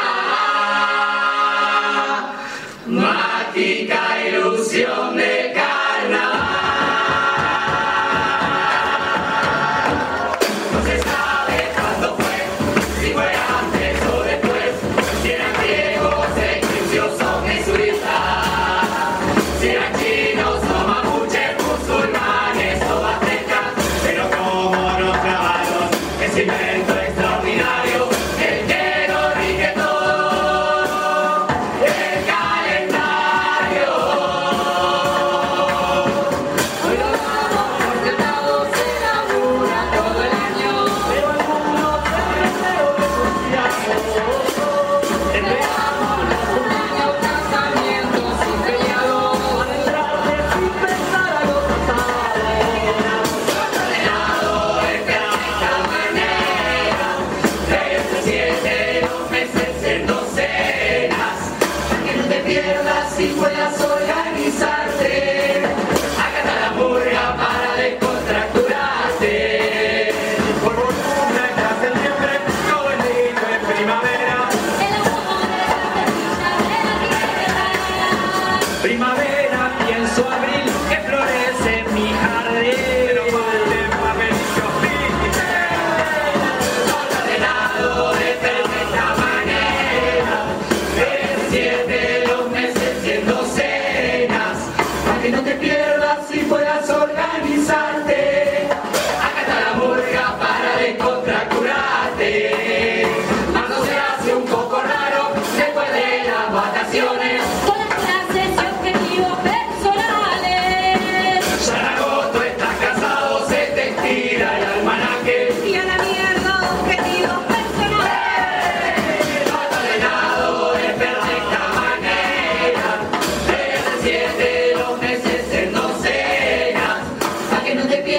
Mágica ilusión de carnaval. No se sabe cuándo fue, si fue antes o después, si eran griegos, egipcios o jesuitas, si eran chinos o mapuches, musulmanes o aztecas, pero como nos grabaron ese invento extraordinario, el que nos rige todo, el calendario. Hoy lo damos por sentado, se labura todo el año, pero algunos se enfermeros de entusiasmo. Empezamos un año casamientos sin feriados, adentrarte sin pensar a los pasados. Ordenado de perfecta manera, leyes de 7 los meses en docenas, para que no te pierdas y puedas organizarte. Acata la murga para descontracturarte. Por fortuna en septiembre, todo es lindo en primavera. El amor es la semilla de la tierra. Primavera, pienso abril, que florece mi jardín. Pero falten papelillos, ordenado de perfecta manera. Leyes de 7 los meses en docenas, para que no te pierdas y puedas organizarte. Acata la murga para descontracturarte. Marzo se hace un poco raro después de las vacaciones. Con las clases y objetivos personales. Ya en agosto estás casado, se te estira el almanaque. Y a la mierda, objetivos personales. Ordenado de perfecta manera. Leyes de 7 los meses en docenas, para que no te pierdas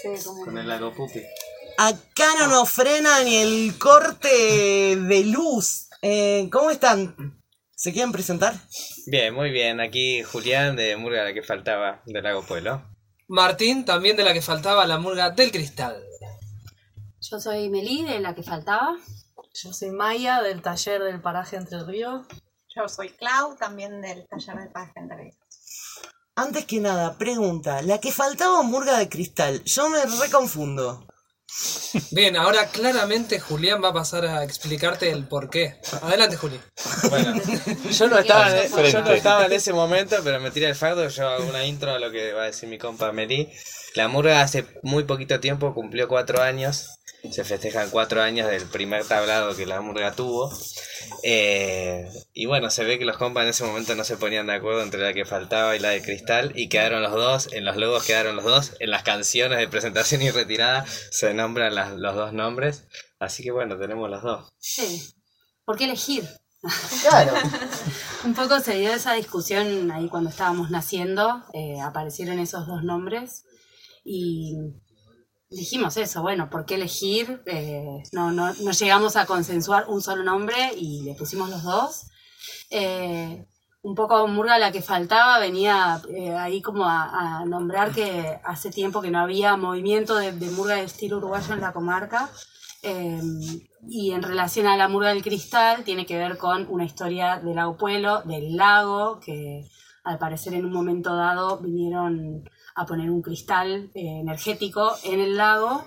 Con el lago Pupi. Acá no nos frena ni el corte de luz. ¿Cómo están? ¿Se quieren presentar? Bien, muy bien. Aquí Julián de Murga la que faltaba del Lago Pueblo. Martín, también de la que faltaba, la Murga del Cristal. Yo soy Melí, de la que faltaba. Yo soy Maya, del taller del paraje Entre Ríos. Yo soy Clau, también del taller del paraje Entre Ríos. Antes que nada, pregunta. La que faltaba Murga de Cristal. Yo me reconfundo. Bien, ahora claramente Julián va a pasar a explicarte el porqué. Adelante, Juli. Bueno, yo no estaba en ese momento, pero me tira el fardo. Yo hago una intro a lo que va a decir mi compa Meli. La Murga hace muy poquito tiempo cumplió 4 años. Se festejan 4 años del primer tablado que la Murga tuvo. Y bueno, se ve que los compas en ese momento no se ponían de acuerdo entre la que faltaba y la de Cristal, y quedaron los dos, en los logos quedaron los dos, en las canciones de presentación y retirada se nombran los dos nombres, así que bueno, tenemos los dos. Sí. ¿Por qué elegir? Claro. Un poco se dio esa discusión ahí cuando estábamos naciendo, aparecieron esos dos nombres y dijimos eso, bueno, ¿por qué elegir? No llegamos a consensuar un solo nombre y le pusimos los dos. Un poco Murga la que faltaba venía ahí como a nombrar que hace tiempo que no había movimiento de Murga de estilo uruguayo en la comarca. Y en relación a la Murga del Cristal tiene que ver con una historia del Lago Pueblo, del lago, que al parecer en un momento dado vinieron a poner un cristal energético en el lago.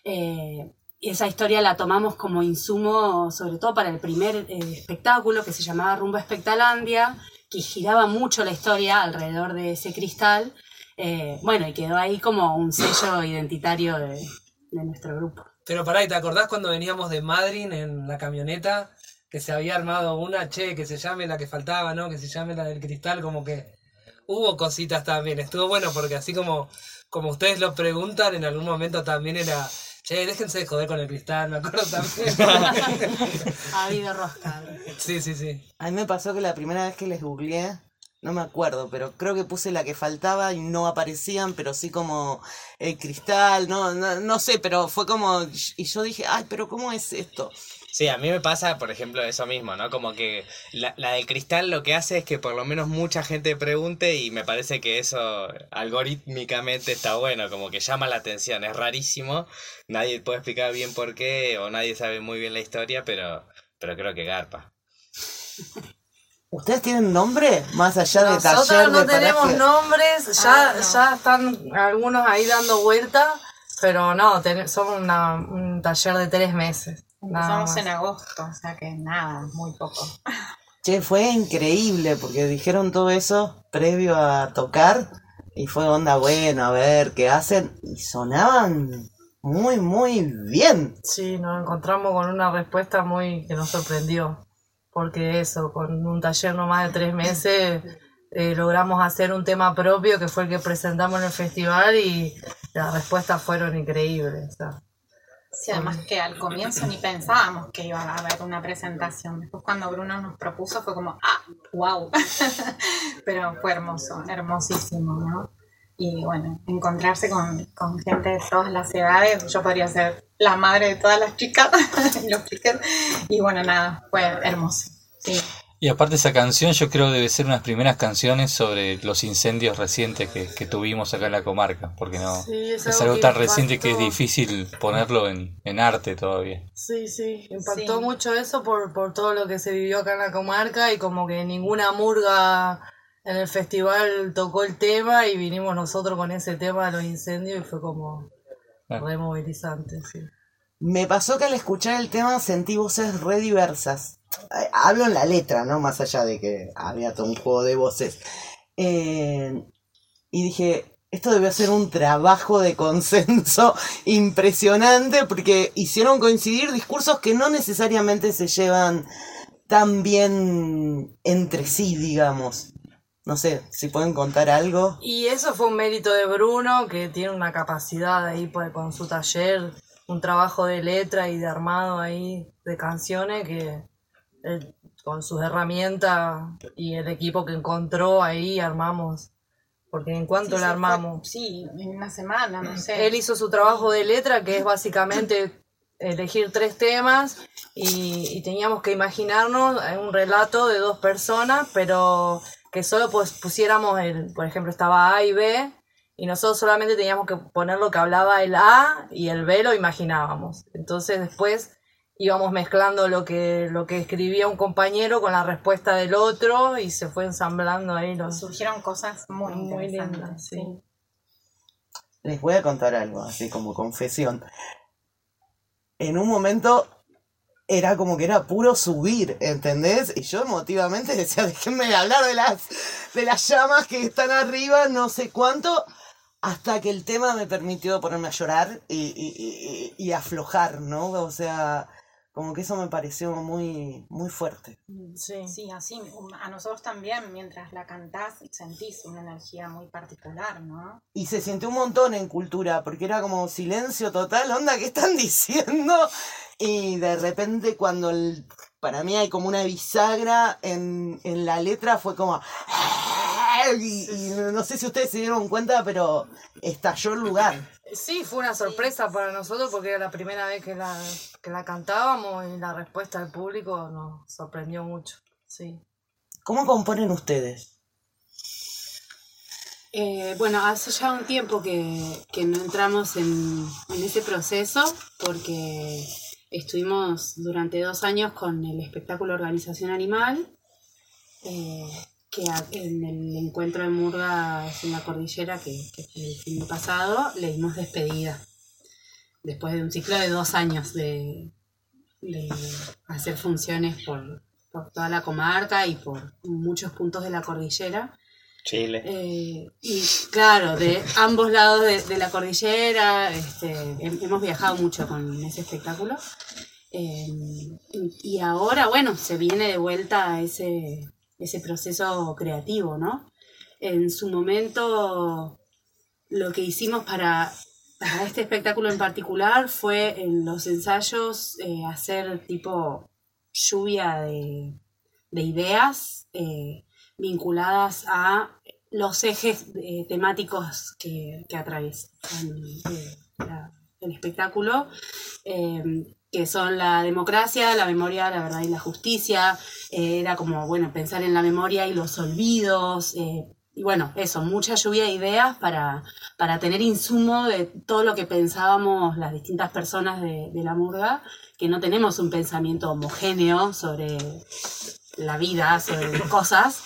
Esa historia la tomamos como insumo, sobre todo para el primer espectáculo que se llamaba Rumbo a Espectalandia, que giraba mucho la historia alrededor de ese cristal. Bueno, y quedó ahí como un sello identitario de nuestro grupo. Pero pará, ¿y te acordás cuando veníamos de Madrid en la camioneta? Que se había armado una, que se llame la que faltaba, ¿no? Que se llame la del cristal, como que hubo cositas también. Estuvo bueno porque así como ustedes lo preguntan, en algún momento también era, déjense de joder con el cristal, me acuerdo también. Ha habido rosca. Sí. A mí me pasó que la primera vez que les googleé, no me acuerdo, pero creo que puse la que faltaba y no aparecían, pero sí como el cristal, no sé, pero fue como, y yo dije, ay, pero ¿cómo es esto? Sí, a mí me pasa, por ejemplo, eso mismo, ¿no? Como que la del cristal lo que hace es que por lo menos mucha gente pregunte, y me parece que eso algorítmicamente está bueno, como que llama la atención, es rarísimo, nadie puede explicar bien por qué, o nadie sabe muy bien la historia, pero creo que garpa. ¿Ustedes tienen nombre? Más allá de taller Nosotros no de tenemos paraje. nombres, ya están algunos ahí dando vuelta, pero no, somos un taller de 3 meses. Empezamos en agosto, o sea que nada, muy poco. Che, fue increíble porque dijeron todo eso previo a tocar y fue onda, bueno, a ver qué hacen, y sonaban muy, muy bien. Sí, nos encontramos con una respuesta que nos sorprendió, porque eso, con un taller no más de 3 meses logramos hacer un tema propio que fue el que presentamos en el festival y las respuestas fueron increíbles, o sea. Sí, además que al comienzo ni pensábamos que iba a haber una presentación. Después cuando Bruno nos propuso fue como, wow. Pero fue hermoso, hermosísimo, ¿no? Y bueno, encontrarse con gente de todas las edades. Yo podría ser la madre de todas las chicas y los chicos. Y bueno, nada, fue hermoso. Sí. Y aparte esa canción yo creo debe ser unas primeras canciones sobre los incendios recientes que tuvimos acá en la comarca, porque no sí, es algo tan reciente que es difícil ponerlo en arte todavía. Sí, impactó mucho eso por todo lo que se vivió acá en la comarca y como que ninguna murga en el festival tocó el tema y vinimos nosotros con ese tema de los incendios y fue como re movilizante, sí. Me pasó que al escuchar el tema sentí voces re diversas. Hablo en la letra, ¿no? Más allá de que había todo un juego de voces. Y dije, esto debió ser un trabajo de consenso impresionante porque hicieron coincidir discursos que no necesariamente se llevan tan bien entre sí, digamos. No sé, si pueden contar algo. Y eso fue un mérito de Bruno, que tiene una capacidad ahí con su taller, un trabajo de letra y de armado ahí de canciones que con sus herramientas y el equipo que encontró ahí armamos porque en cuanto Sí, la se armamos. Sí, en una semana, no sé. Él hizo su trabajo de letra, que es básicamente elegir 3 temas y teníamos que imaginarnos un relato de 2 personas, pero que solo pusiéramos, por ejemplo, estaba A y B, y nosotros solamente teníamos que poner lo que hablaba el A y el B lo imaginábamos. Entonces después íbamos mezclando lo que escribía un compañero con la respuesta del otro y se fue ensamblando ahí. Surgieron cosas muy interesantes. Lindas, sí. Les voy a contar algo, así como confesión. En un momento era como que era puro subir, ¿entendés? Y yo emotivamente decía, déjenme de hablar de las llamas que están arriba, no sé cuánto, hasta que el tema me permitió ponerme a llorar y aflojar, ¿no? O sea, como que eso me pareció muy, muy fuerte. Sí, así, a nosotros también, mientras la cantás, sentís una energía muy particular, ¿no? Y se sintió un montón en Cultura, porque era como silencio total, onda, ¿qué están diciendo? Y de repente cuando para mí hay como una bisagra en la letra, fue como... Y no sé si ustedes se dieron cuenta, pero estalló el lugar. Sí, fue una sorpresa para nosotros porque era la primera vez que la cantábamos y la respuesta del público nos sorprendió mucho. Sí. ¿Cómo componen ustedes? Bueno, hace ya un tiempo que no entramos en ese proceso porque estuvimos durante 2 años con el espectáculo Organización Animal, que en el encuentro de murgas en la cordillera, que fue el fin pasado, le dimos despedida. Después de un ciclo de 2 años de hacer funciones por toda la comarca y por muchos puntos de la cordillera. Chile. Y claro, de ambos lados de la cordillera, hemos viajado mucho con ese espectáculo. Y ahora, bueno, se viene de vuelta a ese proceso creativo, ¿no? En su momento, lo que hicimos para este espectáculo en particular fue en los ensayos hacer tipo lluvia de ideas vinculadas a los ejes temáticos que atraviesan el espectáculo, que son la democracia, la memoria, la verdad y la justicia. Era como, bueno, pensar en la memoria y los olvidos, y bueno, eso, mucha lluvia de ideas para tener insumo de todo lo que pensábamos las distintas personas de la murga, que no tenemos un pensamiento homogéneo sobre la vida, sobre cosas.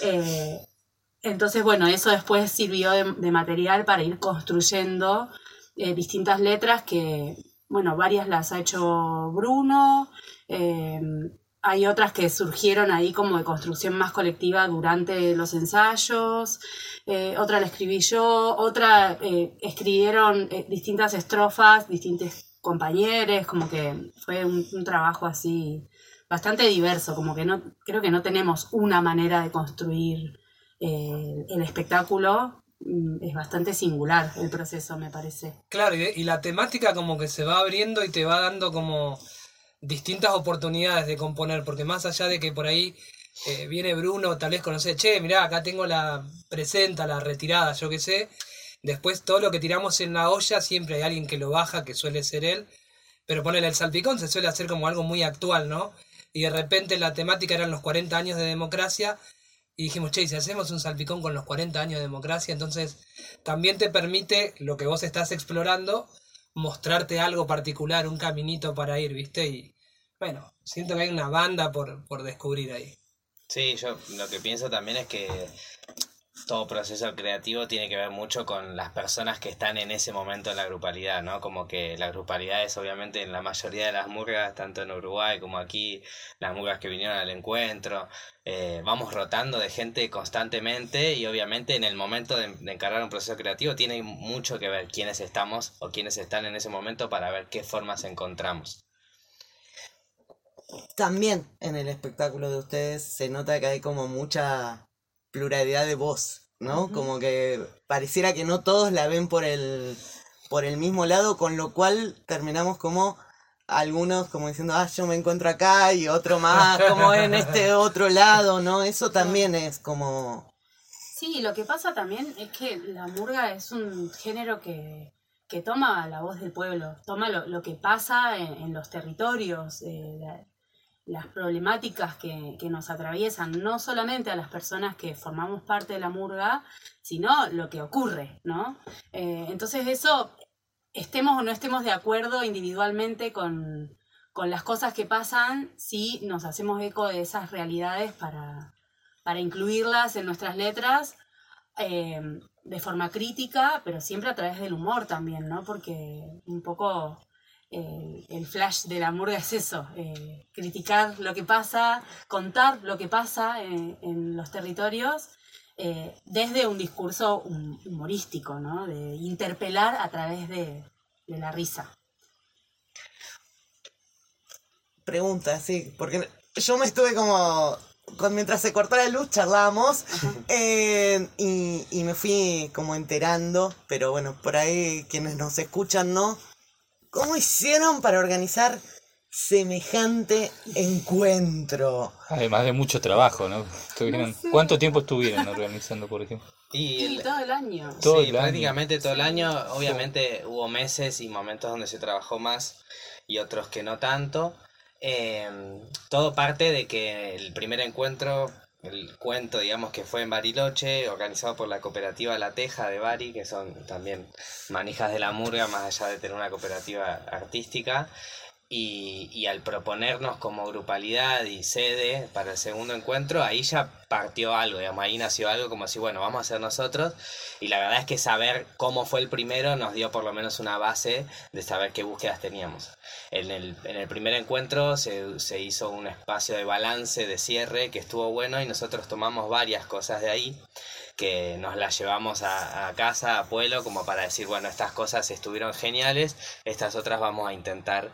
Entonces, bueno, eso después sirvió de material para ir construyendo distintas letras que, bueno, varias las ha hecho Bruno, hay otras que surgieron ahí como de construcción más colectiva durante los ensayos, otra la escribí yo, otra escribieron distintas estrofas, distintos compañeros, como que fue un trabajo así bastante diverso, como que creo que no tenemos una manera de construir el espectáculo. Es bastante singular el proceso, me parece. Claro, y la temática como que se va abriendo y te va dando como distintas oportunidades de componer, porque más allá de que por ahí viene Bruno, tal vez conoce, che, mirá, acá tengo la presenta, la retirada, yo qué sé, después todo lo que tiramos en la olla siempre hay alguien que lo baja, que suele ser él, pero ponerle el salpicón se suele hacer como algo muy actual, ¿no? Y de repente la temática eran los 40 años de democracia, y dijimos, che, si hacemos un salpicón con los 40 años de democracia, entonces también te permite lo que vos estás explorando, mostrarte algo particular, un caminito para ir, ¿viste? Y bueno, siento que hay una banda por descubrir ahí. Sí, yo lo que pienso también es que todo proceso creativo tiene que ver mucho con las personas que están en ese momento en la grupalidad, ¿no? Como que la grupalidad es obviamente en la mayoría de las murgas, tanto en Uruguay como aquí, las murgas que vinieron al encuentro, vamos rotando de gente constantemente y obviamente en el momento de encargar un proceso creativo tiene mucho que ver quiénes estamos o quiénes están en ese momento para ver qué formas encontramos. También en el espectáculo de ustedes se nota que hay como mucha pluralidad de voz, ¿no? Como que pareciera que no todos la ven por el mismo lado, con lo cual terminamos como algunos como diciendo, yo me encuentro acá, y otro más como en este otro lado, ¿no? Eso también es como... Sí, lo que pasa también es que la murga es un género que toma la voz del pueblo, toma lo que pasa en los territorios, las problemáticas que nos atraviesan, no solamente a las personas que formamos parte de la murga, sino lo que ocurre, ¿no? Entonces eso, estemos o no estemos de acuerdo individualmente con las cosas que pasan, sí nos hacemos eco de esas realidades para incluirlas en nuestras letras, de forma crítica, pero siempre a través del humor también, ¿no? Porque un poco el flash de la murga es eso, criticar lo que pasa, contar lo que pasa en los territorios, desde un discurso humorístico, ¿no? De interpelar a través de la risa. Pregunta, sí, porque yo me estuve como... Mientras se cortó la luz charlábamos y me fui como enterando, pero bueno, por ahí quienes nos escuchan, ¿no? ¿Cómo hicieron para organizar semejante encuentro? Además de mucho trabajo, ¿no? ¿Cuánto tiempo estuvieron organizando, por ejemplo? Y todo el año. Sí, prácticamente todo el año. Obviamente hubo meses y momentos donde se trabajó más y otros que no tanto. Todo parte de que el primer encuentro, el cuento, digamos, que fue en Bariloche, organizado por la cooperativa La Teja de Bari, que son también manijas de la murga, más allá de tener una cooperativa artística. Y al proponernos como grupalidad y sede para el segundo encuentro, ahí ya partió algo, digamos, ahí nació algo como si, bueno, vamos a hacer nosotros. Y la verdad es que saber cómo fue el primero nos dio por lo menos una base de saber qué búsquedas teníamos. En el primer encuentro se hizo un espacio de balance, de cierre, que estuvo bueno, y nosotros tomamos varias cosas de ahí que nos las llevamos a casa, a Pueblo, como para decir, bueno, estas cosas estuvieron geniales, estas otras vamos a intentar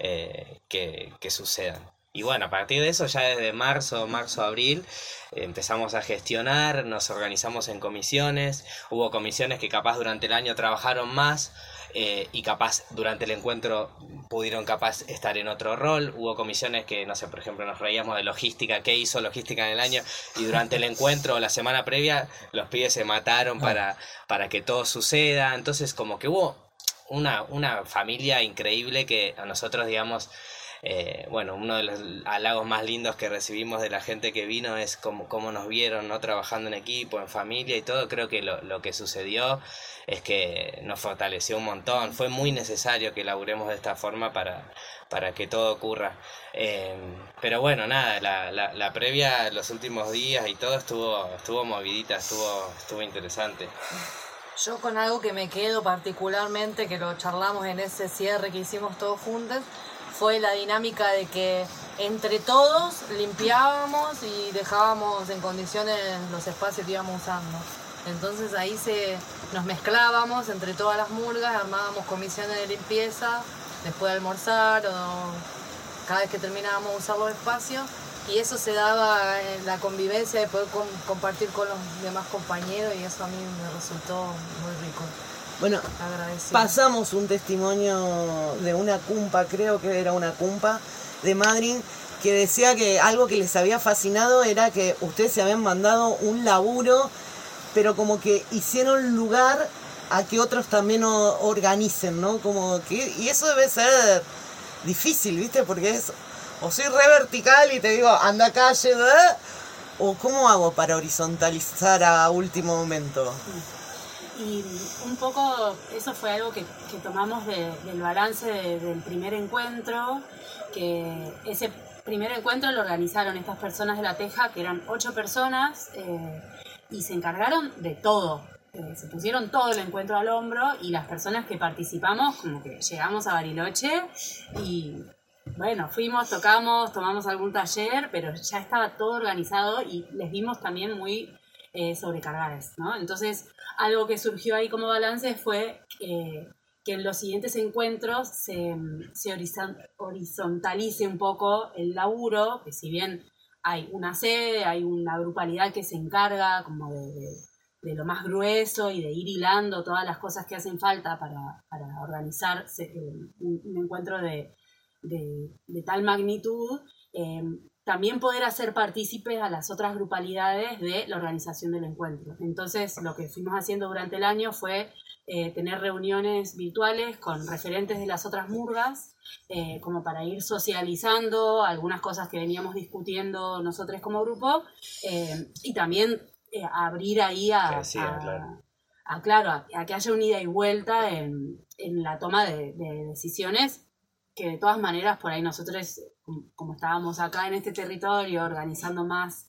que sucedan. Y bueno, a partir de eso, ya desde marzo, abril, empezamos a gestionar, nos organizamos en comisiones, hubo comisiones que capaz durante el año trabajaron más, y capaz durante el encuentro pudieron capaz estar en otro rol. Hubo comisiones que, no sé, por ejemplo, nos reíamos de logística, qué hizo logística en el año, y durante el encuentro, la semana previa, los pibes se mataron para que todo suceda. Entonces como que hubo una familia increíble que a nosotros, digamos, bueno, uno de los halagos más lindos que recibimos de la gente que vino es cómo nos vieron, ¿no? Trabajando en equipo, en familia y todo. Creo que lo que sucedió es que nos fortaleció un montón. Fue muy necesario que laburemos de esta forma para que todo ocurra. Pero bueno, nada, la previa, los últimos días y todo estuvo movidita, estuvo interesante. Yo con algo que me quedo particularmente, que lo charlamos en ese cierre que hicimos todos juntos, fue la dinámica de que entre todos limpiábamos y dejábamos en condiciones los espacios que íbamos usando. Entonces ahí nos mezclábamos entre todas las murgas, armábamos comisiones de limpieza después de almorzar o cada vez que terminábamos de usar los espacios, y eso se daba en la convivencia de poder compartir con los demás compañeros, y eso a mí me resultó muy rico. Bueno, pasamos un testimonio de una cumpa, creo que era una cumpa de Madryn, que decía que algo que les había fascinado era que ustedes se habían mandado un laburo, pero como que hicieron lugar a que otros también organicen, ¿no? Como que, y eso debe ser difícil, ¿viste? Porque es, o soy re vertical y te digo, anda calle, o ¿cómo hago para horizontalizar a último momento? Y un poco eso fue algo que tomamos del balance del primer encuentro, que ese primer encuentro lo organizaron estas personas de La Teja, que eran 8 personas, y se encargaron de todo. Se pusieron todo el encuentro al hombro, y las personas que participamos como que llegamos a Bariloche y bueno, fuimos, tocamos, tomamos algún taller, pero ya estaba todo organizado y les vimos también muy sobrecargadas, ¿no? Entonces, algo que surgió ahí como balance fue que en los siguientes encuentros se horizontalice un poco el laburo, que si bien hay una sede, hay una grupalidad que se encarga como de lo más grueso y de ir hilando todas las cosas que hacen falta para organizar un encuentro de tal magnitud, también poder hacer partícipes a las otras grupalidades de la organización del encuentro. Entonces, lo que fuimos haciendo durante el año fue tener reuniones virtuales con referentes de las otras murgas, como para ir socializando algunas cosas que veníamos discutiendo nosotros como grupo, y también abrir ahí a que haya una ida y vuelta en la toma de decisiones, que de todas maneras por ahí nosotros, como estábamos acá en este territorio organizando más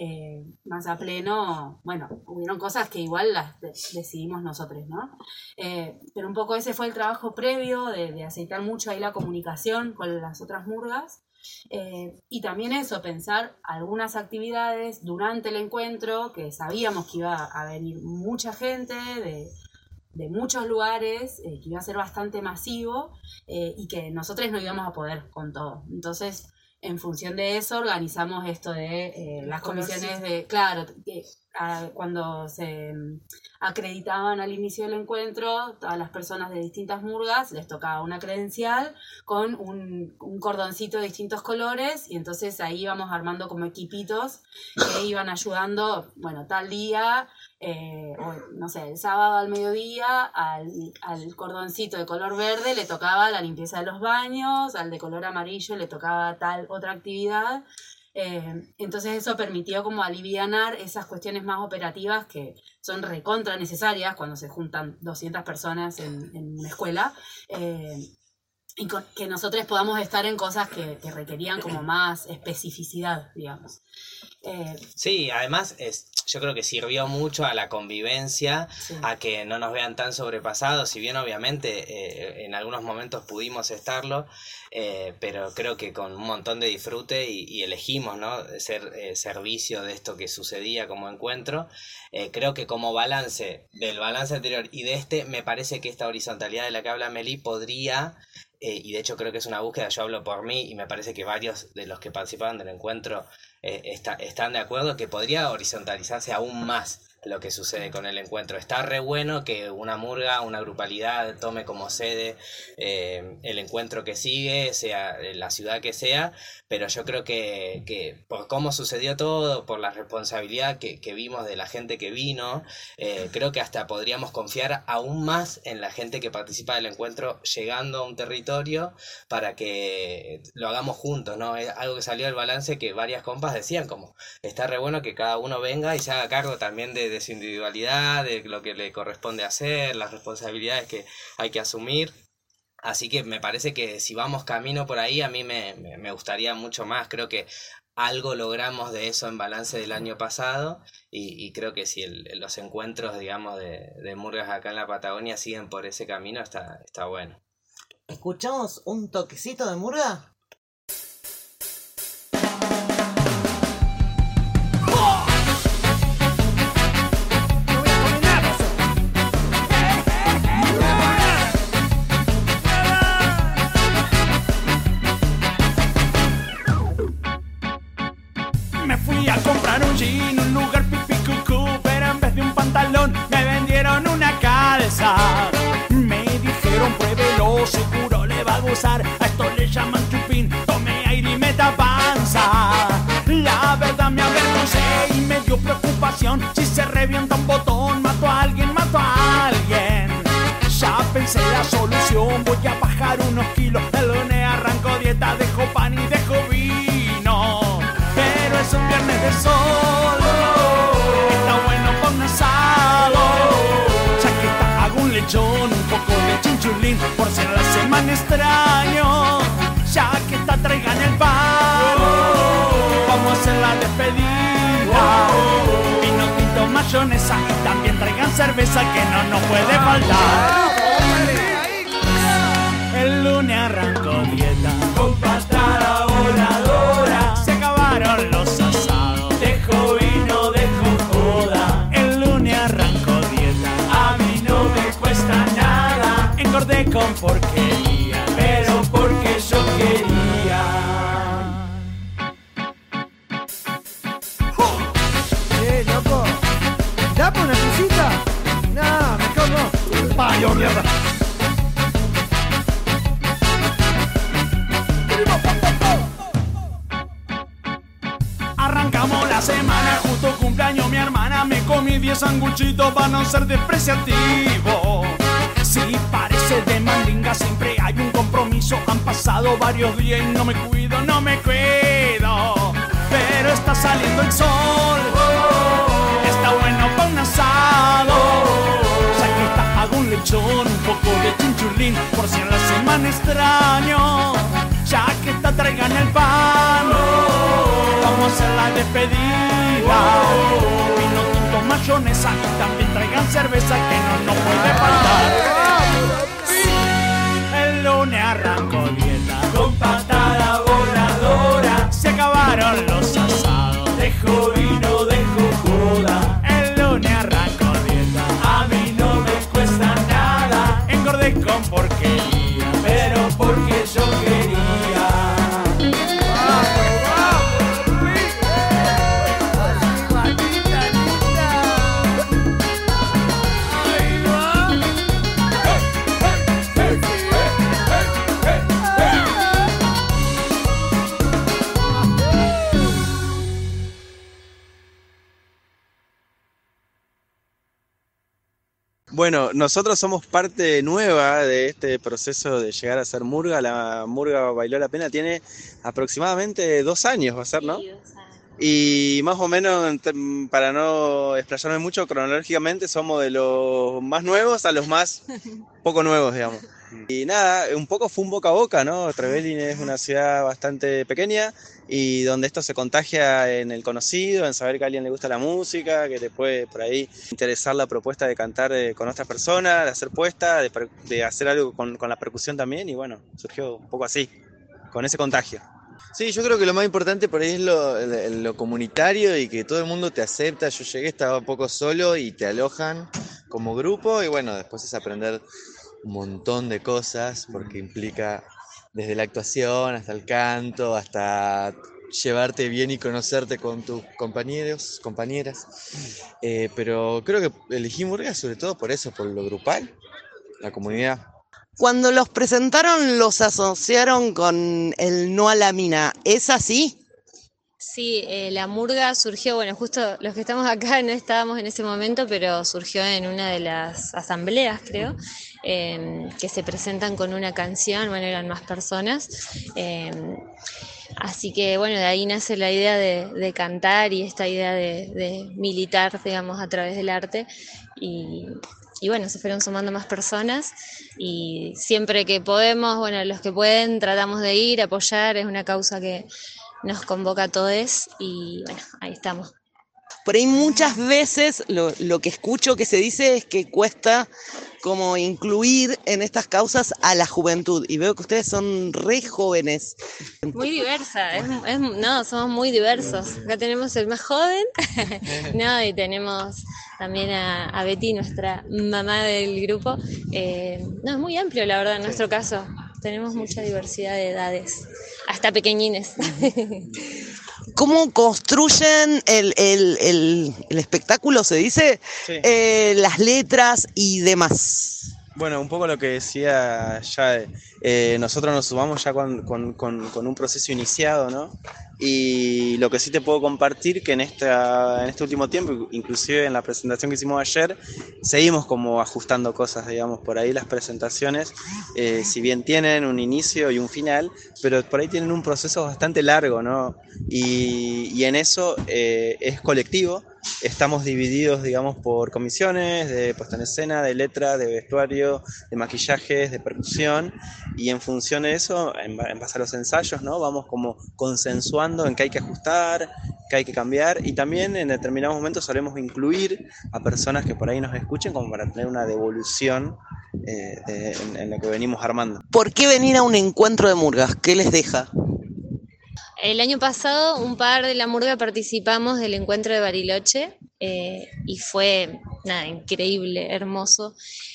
a pleno, bueno, hubieron cosas que igual las decidimos nosotros, ¿no? Pero un poco ese fue el trabajo previo de aceitar mucho ahí la comunicación con las otras murgas, y también eso, pensar algunas actividades durante el encuentro, que sabíamos que iba a venir mucha gente de muchos lugares, que iba a ser bastante masivo, y que nosotros no íbamos a poder con todo. Entonces, en función de eso, organizamos esto de las comisiones de... Claro, cuando se acreditaban al inicio del encuentro, todas las personas de distintas murgas les tocaba una credencial con un cordoncito de distintos colores, y entonces ahí íbamos armando como equipitos que iban ayudando, bueno, tal día, o, no sé, el sábado al mediodía, al cordoncito de color verde le tocaba la limpieza de los baños, al de color amarillo le tocaba tal otra actividad. Entonces eso permitió como alivianar esas cuestiones más operativas que son recontra necesarias cuando se juntan 200 personas en una escuela, y que nosotros podamos estar en cosas que requerían como más especificidad, digamos. Sí, además yo creo que sirvió mucho a la convivencia, sí, a que no nos vean tan sobrepasados, si bien obviamente en algunos momentos pudimos estarlo, pero creo que con un montón de disfrute y elegimos, ¿no?, ser servicio de esto que sucedía como encuentro. Creo que como balance del balance anterior y de este, me parece que esta horizontalidad de la que habla Meli podría... y de hecho creo que es una búsqueda, yo hablo por mí y me parece que varios de los que participaban del encuentro están de acuerdo, que podría horizontalizarse aún más lo que sucede con el encuentro. Está re bueno que una murga, una grupalidad tome como sede el encuentro que sigue, sea la ciudad que sea, pero yo creo que por cómo sucedió todo, por la responsabilidad que vimos de la gente que vino, creo que hasta podríamos confiar aún más en la gente que participa del encuentro llegando a un territorio para que lo hagamos juntos, ¿no? Es algo que salió del balance, que varias compas decían como, está re bueno que cada uno venga y se haga cargo también de su individualidad, de lo que le corresponde hacer, las responsabilidades que hay que asumir. Así que me parece que si vamos camino por ahí, a mí me gustaría mucho más. Creo que algo logramos de eso en balance del año pasado, y creo que si los encuentros, digamos, de murgas acá en la Patagonia siguen por ese camino, está bueno. ¿Escuchamos un toquecito de murga? A comprar un jean, un lugar pipí cucú, pero en vez de un pantalón me vendieron una calza. Me dijeron pruébelo, seguro le va a gustar. A esto le llaman chupín, tome aire y meta panza. La verdad me avergoncé y me dio preocupación. Si se revienta un botón, mato a alguien, mato a alguien. Ya pensé la solución, voy a bajar unos kilos. El lunes arranco dieta, dejo pan y dejo vino. Pero es un viernes de sol, está bueno para un asado. Chaqueta, hago un lechón, un poco de chinchulín, por ser la semana extraño. Chaqueta, traigan el pan, vamos a hacer la despedida. Vino tinto, mayonesa y también traigan cerveza que no nos puede faltar. El lunes arranco dieta con patada voladora. Se acabaron los asados, dejo vino, dejo joda. El lunes arranco dieta, a mí no me cuesta nada. Engordé con porquería, pero porque yo quería. Loco, ¿dame una cosita? No, mejor no. Vaya mierda. y 10 sanguchitos para no ser despreciativo. Si parece de mandinga, siempre hay un compromiso. Han pasado varios días y no me cuido, no me cuido. Pero está saliendo el sol, está bueno para un asado. Ya que está, hago un lechón, un poco de chinchulín, por si en la semana extraño. Ya que está, traigan el pan, vamos a hacer la despedida. Vino tinto, mayonesa y también traigan cerveza que no nos puede faltar. El lunes arrancó dieta con patada voladora. Se acabaron los asados, dejo vino, dejo joda. El lunes arrancó dieta, a mí no me cuesta nada. Engordé con porquería, pero porque yo quería. Bueno, nosotros somos parte nueva de este proceso de llegar a ser murga. La murga Bailó la Pena tiene aproximadamente 2 años, va a ser, ¿no? Y más o menos, para no explayarme mucho, cronológicamente somos de los más nuevos a los más poco nuevos, digamos. Y nada, un poco fue un boca a boca, ¿no? Trevelin es una ciudad bastante pequeña y donde esto se contagia en el conocido, en saber que a alguien le gusta la música, que te puede por ahí interesar la propuesta de cantar con otras personas, de hacer puesta, de hacer algo con la percusión también, y bueno, surgió un poco así, con ese contagio. Sí, yo creo que lo más importante por ahí es lo comunitario y que todo el mundo te acepta. Yo llegué, estaba un poco solo y te alojan como grupo y bueno, después es aprender un montón de cosas porque implica desde la actuación hasta el canto, hasta llevarte bien y conocerte con tus compañeros, compañeras. Pero creo que elegí murga sobre todo por eso, por lo grupal, la comunidad. Cuando los presentaron, los asociaron con el No a la Mina. ¿Es así? Sí, la murga surgió, bueno, justo los que estamos acá no estábamos en ese momento, pero surgió en una de las asambleas, creo, que se presentan con una canción, bueno, eran más personas. Así que, bueno, de ahí nace la idea de cantar y esta idea de militar, digamos, a través del arte. Y bueno, se fueron sumando más personas y siempre que podemos, bueno, los que pueden, tratamos de ir, apoyar, es una causa que nos convoca a todos y bueno, ahí estamos. Por ahí muchas veces lo que escucho que se dice es que cuesta como incluir en estas causas a la juventud y veo que ustedes son re jóvenes. Muy diversa, no, somos muy diversos. Acá tenemos el más joven, no, y tenemos también a Betty, nuestra mamá del grupo. No, es muy amplio la verdad en nuestro caso. Tenemos mucha diversidad de edades, hasta pequeñines. ¿Cómo construyen el espectáculo, se dice? Sí. Las letras y demás. Bueno, un poco lo que decía ya, nosotros nos sumamos ya con un proceso iniciado, ¿no? Y lo que sí te puedo compartir que en este último tiempo, inclusive en la presentación que hicimos ayer, seguimos como ajustando cosas, digamos, por ahí las presentaciones, si bien tienen un inicio y un final, pero por ahí tienen un proceso bastante largo, ¿no? Y en eso es colectivo. Estamos divididos, digamos, por comisiones de puesta en escena, de letra, de vestuario, de maquillajes, de percusión, y en función de eso, en base a los ensayos, ¿no? Vamos como consensuando en qué hay que ajustar, qué hay que cambiar, y también en determinados momentos solemos incluir a personas que por ahí nos escuchen como para tener una devolución en lo que venimos armando. ¿Por qué venir a un encuentro de murgas? ¿Qué les deja? El año pasado, un par de la murga participamos del encuentro de Bariloche y fue nada, increíble, hermoso.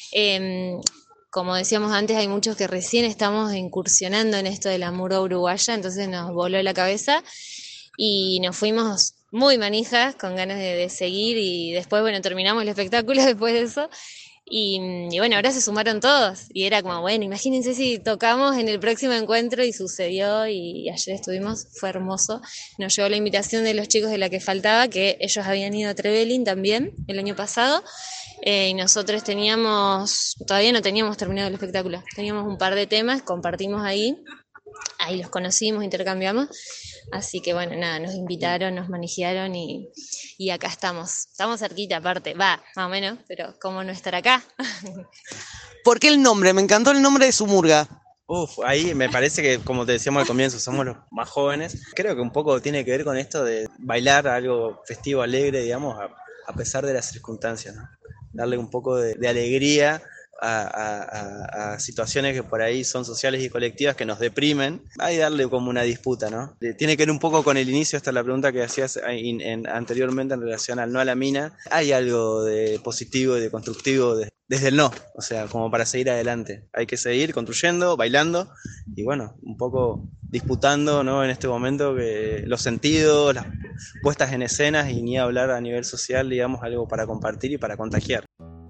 Como decíamos antes, hay muchos que recién estamos incursionando en esto de la murga uruguaya, entonces nos voló la cabeza y nos fuimos muy manijas, con ganas de seguir y después, bueno, terminamos el espectáculo después de eso. Y bueno, ahora se sumaron todos y era como, bueno, imagínense si tocamos en el próximo encuentro, y sucedió, y ayer estuvimos, fue hermoso. Nos llegó la invitación de los chicos de La que Faltaba, que ellos habían ido a Trevelin también el año pasado, y nosotros todavía no teníamos terminado el espectáculo, teníamos un par de temas, compartimos ahí los conocimos, intercambiamos, así que bueno, nada, nos invitaron, nos manejaron y acá estamos cerquita aparte, más o menos, pero ¿cómo no estar acá? ¿Por qué el nombre? Me encantó el nombre de su murga. Ahí me parece que, como te decíamos al comienzo, somos los más jóvenes. Creo que un poco tiene que ver con esto de bailar algo festivo, alegre, digamos, a pesar de las circunstancias, ¿no? Darle un poco de alegría a situaciones que por ahí son sociales y colectivas que nos deprimen. Hay darle como una disputa, ¿no? Tiene que ver un poco con el inicio, esta es la pregunta que hacías anteriormente en relación al no a la mina. Hay algo de positivo y de constructivo desde el no, o sea, como para seguir adelante. Hay que seguir construyendo, bailando y bueno, un poco disputando, ¿no? En este momento que los sentidos, las puestas en escenas y ni hablar a nivel social, digamos, algo para compartir y para contagiar.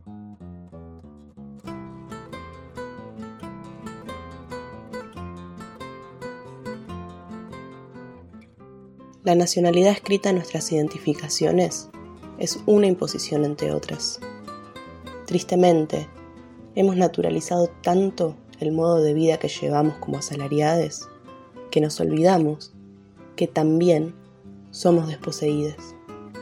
La nacionalidad escrita en nuestras identificaciones es una imposición entre otras. Tristemente, hemos naturalizado tanto el modo de vida que llevamos como asalariades que nos olvidamos que también somos desposeídas.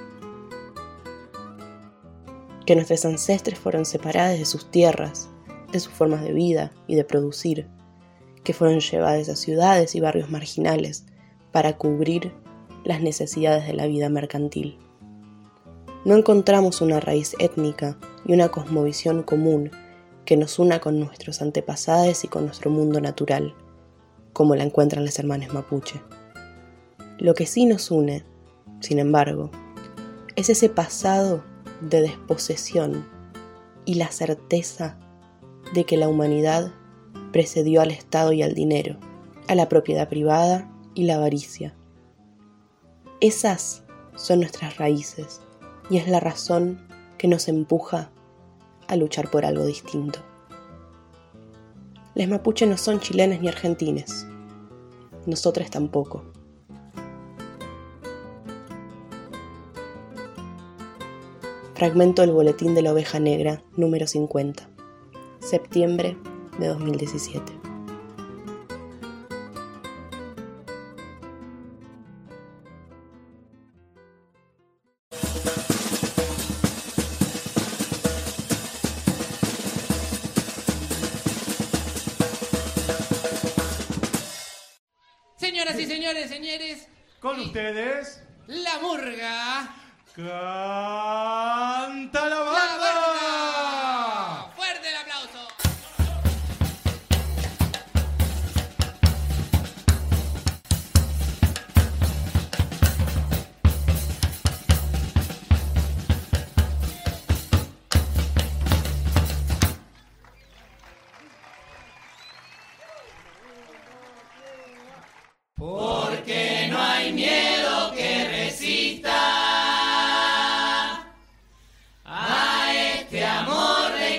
Que nuestros ancestres fueron separados de sus tierras, de sus formas de vida y de producir, que fueron llevados a ciudades y barrios marginales para cubrir las necesidades de la vida mercantil. No encontramos una raíz étnica y una cosmovisión común que nos una con nuestros antepasados y con nuestro mundo natural, como la encuentran los hermanos mapuche. Lo que sí nos une, sin embargo, es ese pasado de desposesión y la certeza de que la humanidad precedió al Estado y al dinero, a la propiedad privada y la avaricia. Esas son nuestras raíces y es la razón que nos empuja a luchar por algo distinto. Les mapuche no son chilenes ni argentines, nosotros tampoco. Fragmento del Boletín de la Oveja Negra, número 50, septiembre de 2017. Señoras y señores, con ustedes, la murga. ¡Canta la banda! ¡Fuerte el aplauso! Porque no hay miedo que resista a este amor de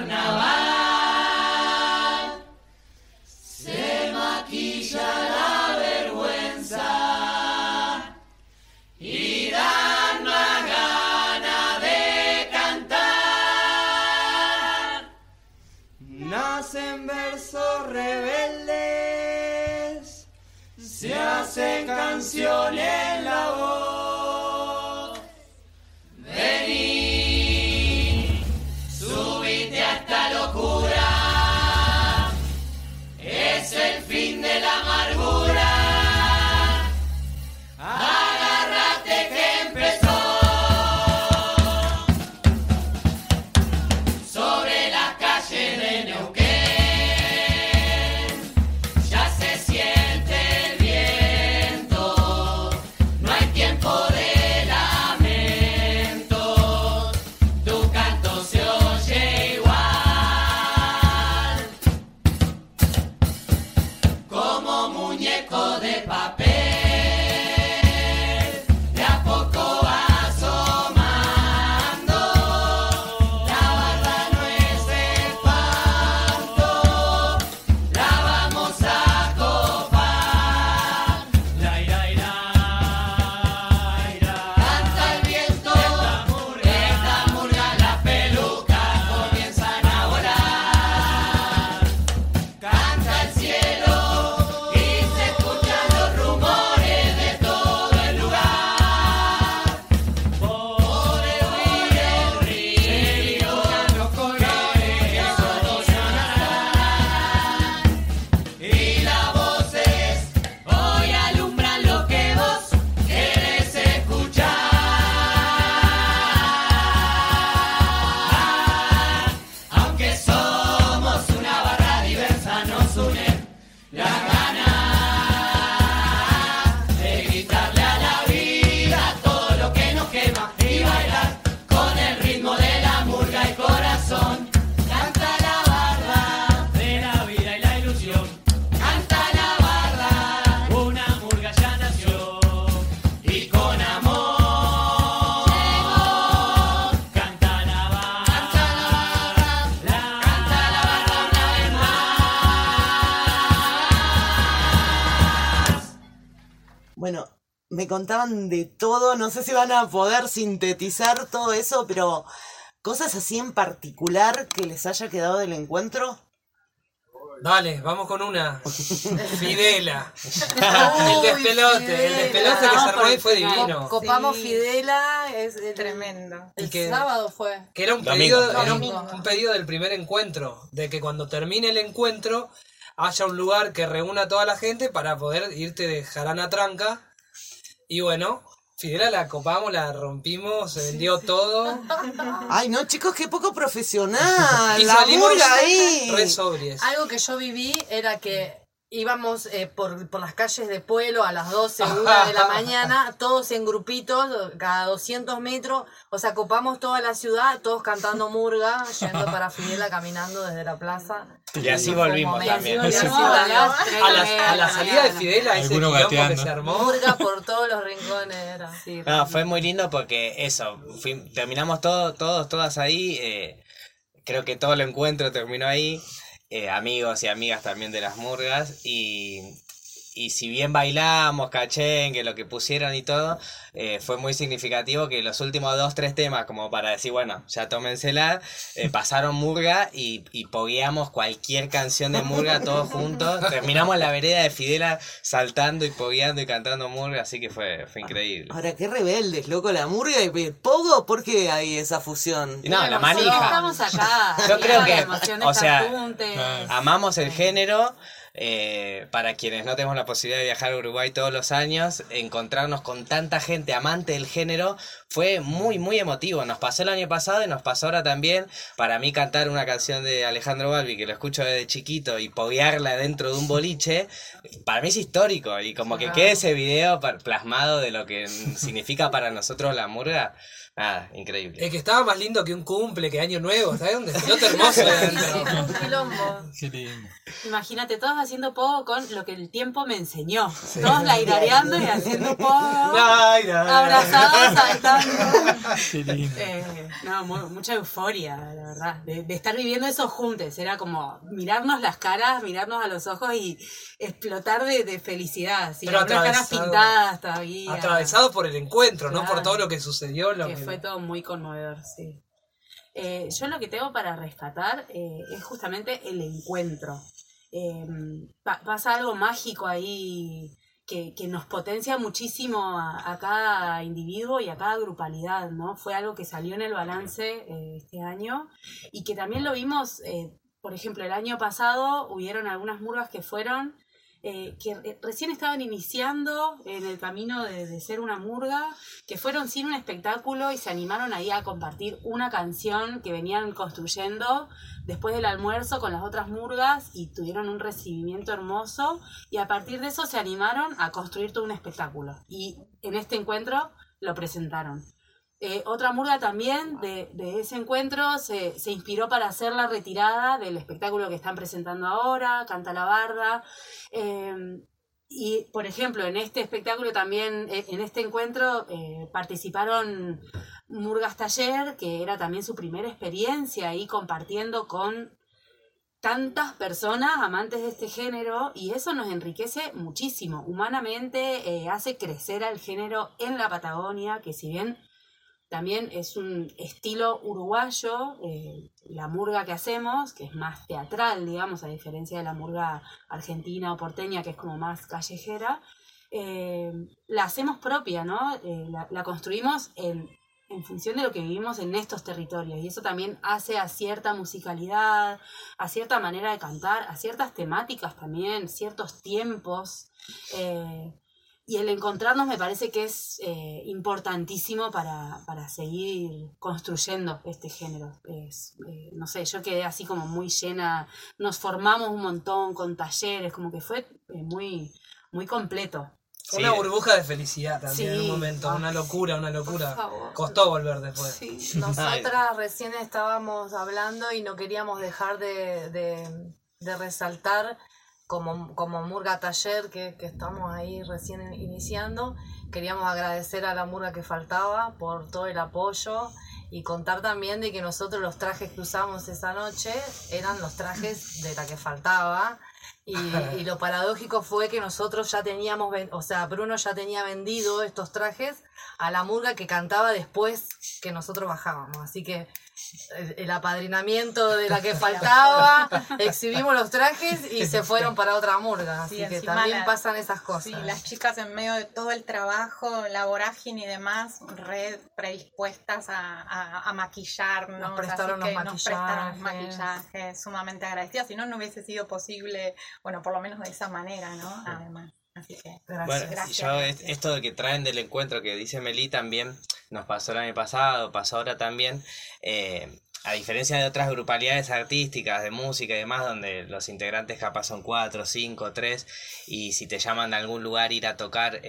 carnaval. Se maquilla la vergüenza y dan más ganas de cantar. Nacen versos rebeldes, se hacen canciones en la voz. Vení, subite a esta locura, es el fin de la amargura. Agárrate que empezó. Sobre las calles de Neuquén ya se siente el viento, no hay tiempo de lamento, tu canto se oye igual, como muñeco de papel, de a poco asomando, la barra nueva une la gana de gritarle a la vida todo lo que nos quema y bailar con el ritmo de la murga y corazón. Canta la barra de la vida y la ilusión. Canta la barra, una murga ya nació y con amor llegó. Canta la barra, canta la barra una vez más. Bueno, me contaban de todo, no sé si van a poder sintetizar todo eso, pero cosas así en particular que les haya quedado del encuentro. Dale, vamos con una. Fidela. El despelote que se armó ahí fue divino. Copamos Fidela, es tremendo. El que- sábado fue. Que era un Domingo. pedido, Domingo. un pedido del primer encuentro, de que cuando termine el encuentro haya un lugar que reúna a toda la gente para poder irte de jarana tranca. Y bueno, Fidela la copamos, la rompimos, se vendió todo. Ay, no, chicos, qué poco profesional. Y La salimos murga ahí. re sobrias. Algo que yo viví era que íbamos por las calles de Pueblo a las 12, 1 de la mañana, todos en grupitos, cada 200 metros, o sea, copamos toda la ciudad, todos cantando murga, yendo para Fidela, caminando desde la plaza. Y así volvimos también. A A la salida de Fidela, ese Algunos quilombo que gateando. se armó. Murga por todos los rincones era. Sí, No, fue muy lindo porque eso, terminamos todas ahí, creo que todo el encuentro terminó ahí, amigos y amigas también de las murgas, y si bien bailamos, cachengue, lo que pusieron y todo, fue muy significativo que los últimos 2-3 temas, como para decir, bueno, ya tómensela, pasaron murga y pogueamos cualquier canción de murga todos juntos, terminamos en la vereda de Fidela saltando y pogueando y cantando murga, así que fue increíble. Ahora, qué rebeldes, loco, la murga y el pogo, ¿por qué hay esa fusión? Y no, la manija. Estamos acá. Yo creo que, La emoción de o estar sea, juntos. amamos el género. Para quienes no tenemos la posibilidad de viajar a Uruguay todos los años, encontrarnos con tanta gente amante del género fue muy, muy emotivo. Nos pasó el año pasado y nos pasó ahora también. Para mí cantar una canción de Alejandro Balbi, que lo escucho desde chiquito, y poguearla dentro de un boliche, para mí es histórico. Y como que quede ese video plasmado de lo que significa para nosotros la murga. Nada, increíble. El que estaba más lindo que un cumple, que año nuevo, ¿sabes? Un despelote hermoso adentro. Un quilombo. Qué lindo. Imagínate, todos haciendo pogo con lo que el tiempo me enseñó. Todos lairareando y haciendo pogo. Abrazados, saltando. Qué lindo. No, mucha euforia, la verdad. De estar viviendo eso juntos. Era como mirarnos las caras, mirarnos a los ojos y explotar de felicidad. ¿Sí? Pero Unas caras atravesado- pintadas todavía. Atravesado por el encuentro, no por Claro. todo lo que sucedió. Que fue todo muy conmovedor, sí. Yo lo que tengo para rescatar es justamente el encuentro. Pasa algo mágico ahí que nos potencia muchísimo a cada individuo y a cada grupalidad, ¿no? Fue algo que salió en el balance este año y que también lo vimos, por ejemplo, el año pasado hubieron algunas murgas que fueron que recién estaban iniciando en el camino de ser una murga, que fueron sin un espectáculo y se animaron ahí a compartir una canción que venían construyendo después del almuerzo con las otras murgas y tuvieron un recibimiento hermoso y a partir de eso se animaron a construir todo un espectáculo y en este encuentro lo presentaron. Otra murga también de ese encuentro se inspiró para hacer la retirada del espectáculo que están presentando ahora, Canta la Barda. Y, por ejemplo, en este espectáculo también, en este encuentro, participaron Murgas Taller, que era también su primera experiencia ahí compartiendo con tantas personas amantes de este género y eso nos enriquece muchísimo. Humanamente hace crecer al género en la Patagonia, que si bien también es un estilo uruguayo, la murga que hacemos, que es más teatral, digamos, a diferencia de la murga argentina o porteña, que es como más callejera, la hacemos propia, ¿no? La construimos en función de lo que vivimos en estos territorios y eso también hace a cierta musicalidad, a cierta manera de cantar, a ciertas temáticas también, ciertos tiempos. Y el encontrarnos me parece que es importantísimo para seguir construyendo este género. No sé, yo quedé así como muy llena, nos formamos un montón con talleres, como que fue muy, muy completo. Una burbuja de felicidad también en un Sí. momento, una locura. Por favor. Costó volver después. Sí, nosotras recién estábamos hablando y no queríamos dejar de resaltar como Murga Taller, que estamos ahí recién iniciando. Queríamos agradecer a la Murga que faltaba por todo el apoyo y contar también de que nosotros los trajes que usamos esa noche eran los trajes de la que faltaba. Y lo paradójico fue que nosotros ya teníamos, Bruno ya tenía vendido estos trajes a la Murga que cantaba después que nosotros bajábamos. Así que el apadrinamiento de la que faltaba, exhibimos los trajes y se fueron para otra Murga. Así Sí, que encima también pasan esas cosas. Sí, las chicas en medio de todo el trabajo, la vorágine y demás, re predispuestas a maquillarnos. Nos prestaron así que los nos prestaron los maquillajes. maquillajes, sumamente agradecidas. Si no, no hubiese sido posible, bueno, por lo menos de esa manera, ¿no? Además. Así que, Bueno, esto de que traen del encuentro que dice Meli también nos pasó el año pasado, pasó ahora también. A diferencia de otras grupalidades artísticas, de música y demás, donde los integrantes capaz son 4, 5, 3, y si te llaman de algún lugar ir a tocar,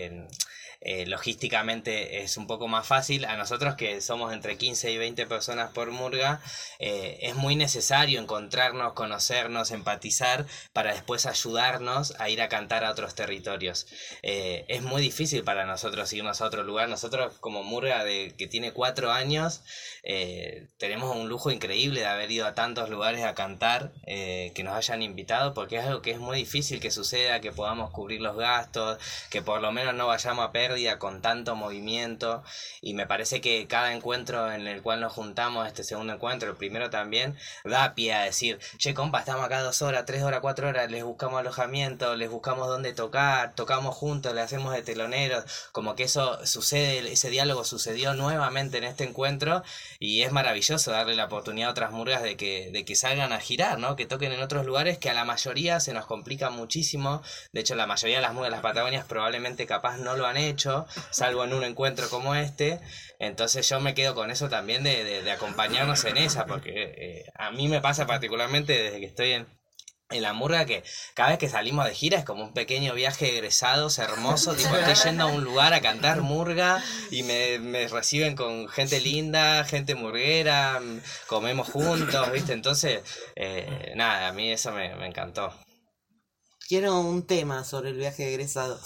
logísticamente es un poco más fácil. A nosotros, que somos entre 15 y 20 personas por Murga, es muy necesario encontrarnos, conocernos, empatizar, para después ayudarnos a ir a cantar a otros territorios. Es muy difícil para nosotros irnos a otro lugar. Nosotros, como Murga que tiene 4 años, tenemos un lujo increíble de haber ido a tantos lugares a cantar, que nos hayan invitado, porque es algo que es muy difícil que suceda, que podamos cubrir los gastos, que por lo menos no vayamos a pérdida con tanto movimiento. Y me parece que cada encuentro en el cual nos juntamos, este segundo encuentro, el primero también, da pie a decir, che compa, estamos acá 2 horas, 3 horas, 4 horas, les buscamos alojamiento, les buscamos dónde tocar, tocamos juntos, le hacemos de teloneros. Como que eso sucede, ese diálogo sucedió nuevamente en este encuentro, y es maravilloso darle la oportunidad a otras Murgas de que salgan a girar, ¿no? Que toquen en otros lugares que a la mayoría se nos complica muchísimo. De hecho, la mayoría de las Murgas de las Patagonias probablemente capaz no lo han hecho, salvo en un encuentro como este. Entonces yo me quedo con eso también de acompañarnos en esa, porque a mí me pasa particularmente desde que estoy en la Murga, que cada vez que salimos de gira es como un pequeño viaje de egresados hermoso, tipo estoy yendo a un lugar a cantar Murga y me reciben con gente linda, gente murguera, comemos juntos, ¿viste? Entonces, nada, a mí eso me encantó. Quiero un tema sobre el viaje de egresado.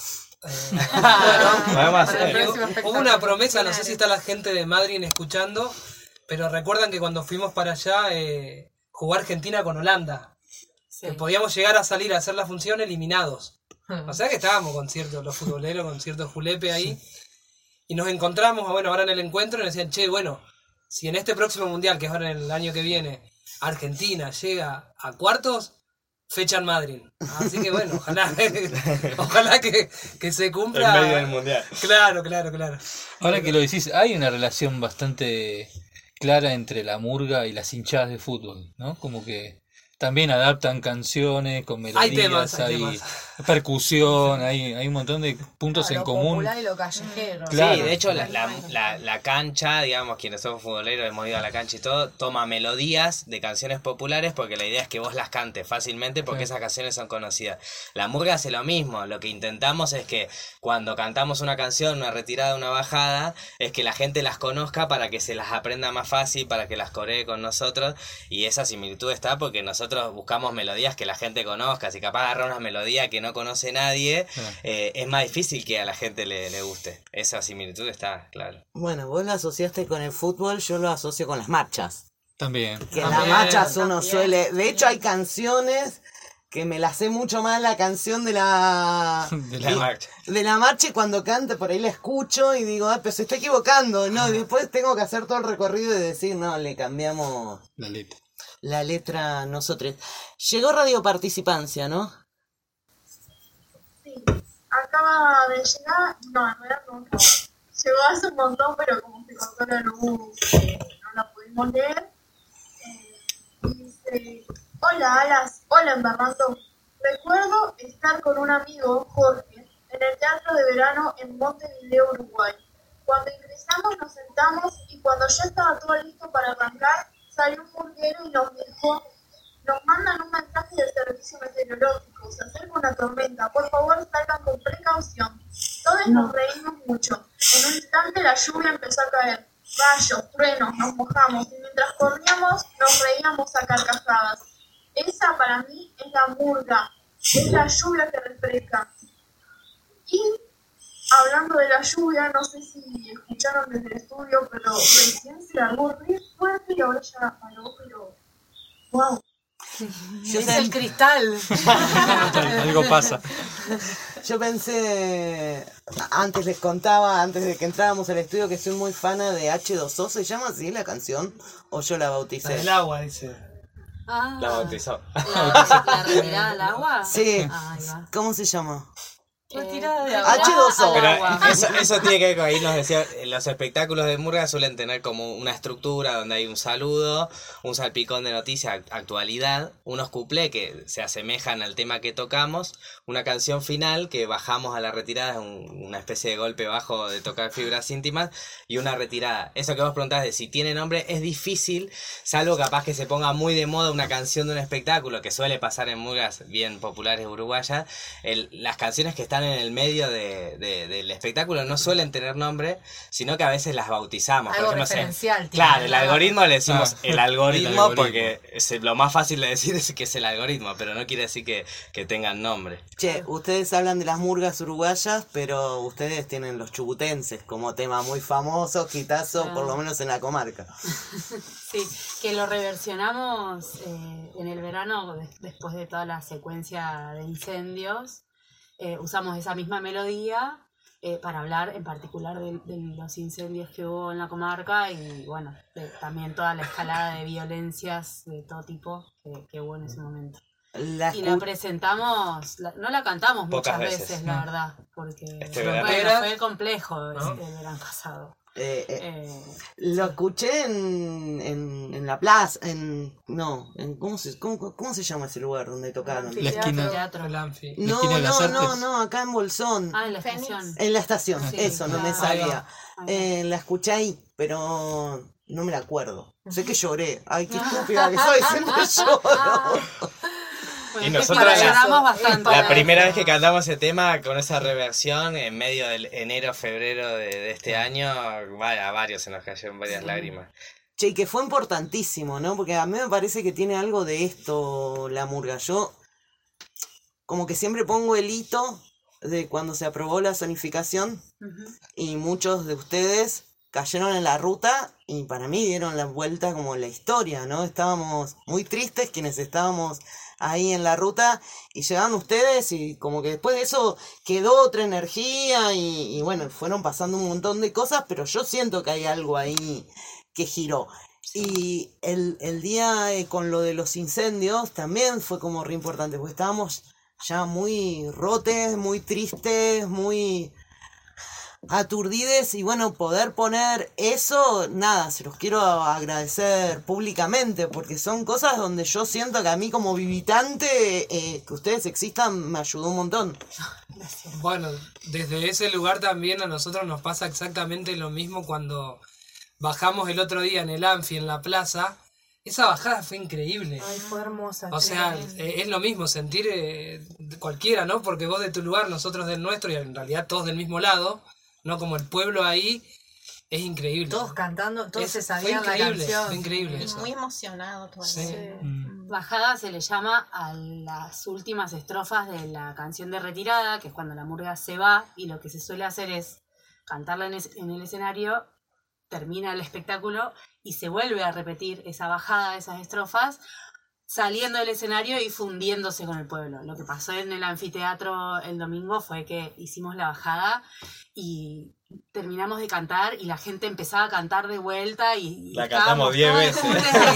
Hubo una promesa, no sé si está la gente de Madrid escuchando, pero recuerdan que cuando fuimos para allá jugó Argentina con Holanda, que podíamos llegar a salir a hacer la función eliminados. O sea que estábamos con los futboleros, con cierto julepe ahí, y nos encontramos, ahora en el encuentro, y nos decían, che, bueno, si en este próximo mundial, que es ahora en el año que viene, Argentina llega a cuartos, fecha en Madrid. Así que bueno, ojalá que se cumpla. En medio del mundial. Claro. Ahora que lo decís, hay una relación bastante clara entre la Murga y las hinchadas de fútbol, ¿no? Como que también adaptan canciones con melodías, hay percusión, hay un montón de puntos en común. Popular y lo callejero. Claro. Sí, de hecho la cancha, digamos, quienes somos futboleros hemos ido a la cancha y todo, toma melodías de canciones populares porque la idea es que vos las cantes fácilmente porque esas canciones son conocidas. La Murga hace lo mismo, lo que intentamos es que cuando cantamos una canción, una retirada, una bajada, es que la gente las conozca para que se las aprenda más fácil, para que las coree con nosotros, y esa similitud está porque nosotros buscamos melodías que la gente conozca. Si capaz agarra una melodía que no conoce nadie, es más difícil que a la gente le guste. Esa similitud está, claro. Bueno, vos lo asociaste con el fútbol, yo lo asocio con las marchas. También. Que en las marchas uno suele... De hecho hay canciones que me las sé mucho más, la canción de la marcha. De la marcha, y cuando canta por ahí la escucho y digo, pero se está equivocando, ¿no? Y después tengo que hacer todo el recorrido y decir, no, le cambiamos la letra nosotros. Llegó Radio Participancia, ¿no? Sí, acaba de llegar, no, en realidad no acaba. Llegó hace un montón, pero como se cortó la luz, no la pudimos leer. Dice, hola Alas, hola Embarrando. Recuerdo estar con un amigo, Jorge, en el Teatro de Verano en Montevideo, Uruguay. Cuando ingresamos nos sentamos y cuando ya estaba todo listo para arrancar, salió un murguero y nos dijo: nos mandan un mensaje del servicio meteorológico, se acerca una tormenta, por favor salgan con precaución. Todos nos reímos mucho. En un instante la lluvia empezó a caer. Rayos, truenos, nos mojamos y mientras corríamos nos reíamos a carcajadas. Esa para mí es la murga, es la lluvia que refresca. Y hablando de la lluvia, no sé si escucharon desde el estudio, pero recién se largó re fuerte y ahora ya paró, pero wow. Es el cristal. Algo pasa. Yo pensé, antes les contaba, antes de que entráramos al estudio, que soy muy fana de H2O. ¿Se llama así la canción? ¿O yo la bauticé? El agua, dice. Ah, La bautizó. ¿La retirada al agua? Sí. Ah, ahí va. ¿Cómo se llama? Retirada de agua. H2O. Pero eso tiene que ver con, ahí nos decía, los espectáculos de murga suelen tener como una estructura donde hay un saludo, un salpicón de noticias, actualidad, unos cuplés que se asemejan al tema que tocamos, una canción final que bajamos a la retirada, es una especie de golpe bajo de tocar fibras íntimas, y una retirada. Eso que vos preguntás de si tiene nombre es difícil, salvo capaz que se ponga muy de moda una canción de un espectáculo, que suele pasar en murgas bien populares uruguayas. Las canciones que están en el medio del espectáculo no suelen tener nombre, sino que a veces las bautizamos. Algo por ejemplo, referencial. claro, el algoritmo le decimos el algoritmo, algoritmo. porque lo más fácil de decir es que es el algoritmo, pero no quiere decir que tengan nombre. Che, ustedes hablan de las murgas uruguayas, pero ustedes tienen los chubutenses como tema muy famoso, hitazo, por lo menos en la comarca. Sí, que lo reversionamos en el verano, después de toda la secuencia de incendios. Usamos esa misma melodía para hablar en particular de los incendios que hubo en la comarca y bueno, también toda la escalada de violencias de todo tipo que hubo en ese momento. Y la presentamos, no la cantamos Pocas muchas veces. la verdad, porque verano. bueno, fue complejo ¿no? el verano pasado. Lo escuché en la plaza, ¿cómo se llama ese lugar donde tocaron? La esquina. El Anfi. La esquina de las Artes. No, acá en Bolsón. Ah, en la estación. En la estación, Sí, eso, no me claro. sabía. La escuché ahí, pero no me la acuerdo. Sé que lloré. Ay, qué estúpida que soy, siempre lloro. Y Bueno, nosotros lloramos bastante. la primera vez que cantamos ese tema con esa reversión en medio del enero-febrero de este año, a varios se nos cayeron varias lágrimas. Che, y que fue importantísimo, ¿no? Porque a mí me parece que tiene algo de esto la murga. Yo como que siempre pongo el hito de cuando se aprobó la zonificación y muchos de ustedes cayeron en la ruta y para mí dieron la vuelta como la historia, ¿no? Estábamos muy tristes quienes estábamos ahí en la ruta y llegaban ustedes y como que después de eso quedó otra energía y bueno, fueron pasando un montón de cosas, pero yo siento que hay algo ahí que giró. Y el día con lo de los incendios también fue como re importante, porque estábamos ya muy rotes, muy tristes, muy aturdides y bueno, poder poner eso, nada, se los quiero agradecer públicamente porque son cosas donde yo siento que a mí como vivitante que ustedes existan me ayudó un montón. Bueno, desde ese lugar también a nosotros nos pasa exactamente lo mismo cuando bajamos el otro día en el Anfi, en la plaza. Esa bajada fue increíble. Ay, fue hermosa. O sea, es lo mismo sentir cualquiera, ¿no? Porque vos de tu lugar, nosotros del nuestro y en realidad todos del mismo lado, ¿no? Como el pueblo ahí, es increíble. Todos cantando, todos se Fue sabían la increíble, canción. fue increíble eso. Muy emocionado todo el Sí. mundo. Bajada se le llama a las últimas estrofas de la canción de retirada, que es cuando la murga se va y lo que se suele hacer es cantarla en el escenario, termina el espectáculo y se vuelve a repetir esa bajada, esas estrofas, saliendo del escenario y fundiéndose con el pueblo. Lo que pasó en el anfiteatro el domingo fue que hicimos la bajada y terminamos de cantar y la gente empezaba a cantar de vuelta y La cantamos 10 veces.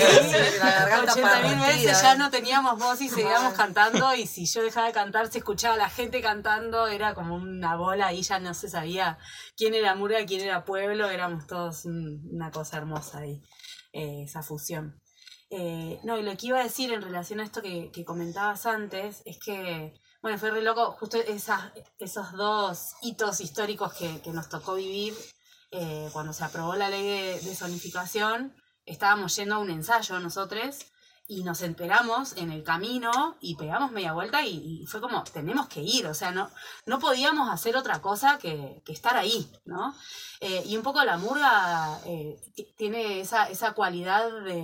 La garganta 80.000 veces partida. ya no teníamos voz y seguíamos cantando y si yo dejaba de cantar se escuchaba a la gente cantando, era como una bola y ya no se sabía quién era murga, quién era pueblo, éramos todos una cosa hermosa ahí, esa fusión. No, y lo que iba a decir en relación a esto que comentabas antes es que, bueno, fue re loco justo esos dos hitos históricos que nos tocó vivir cuando se aprobó la ley de zonificación. Estábamos yendo a un ensayo nosotros y nos enteramos en el camino y pegamos media vuelta y fue como, tenemos que ir, o sea, no podíamos hacer otra cosa que estar ahí, ¿no? Y un poco la murga tiene esa cualidad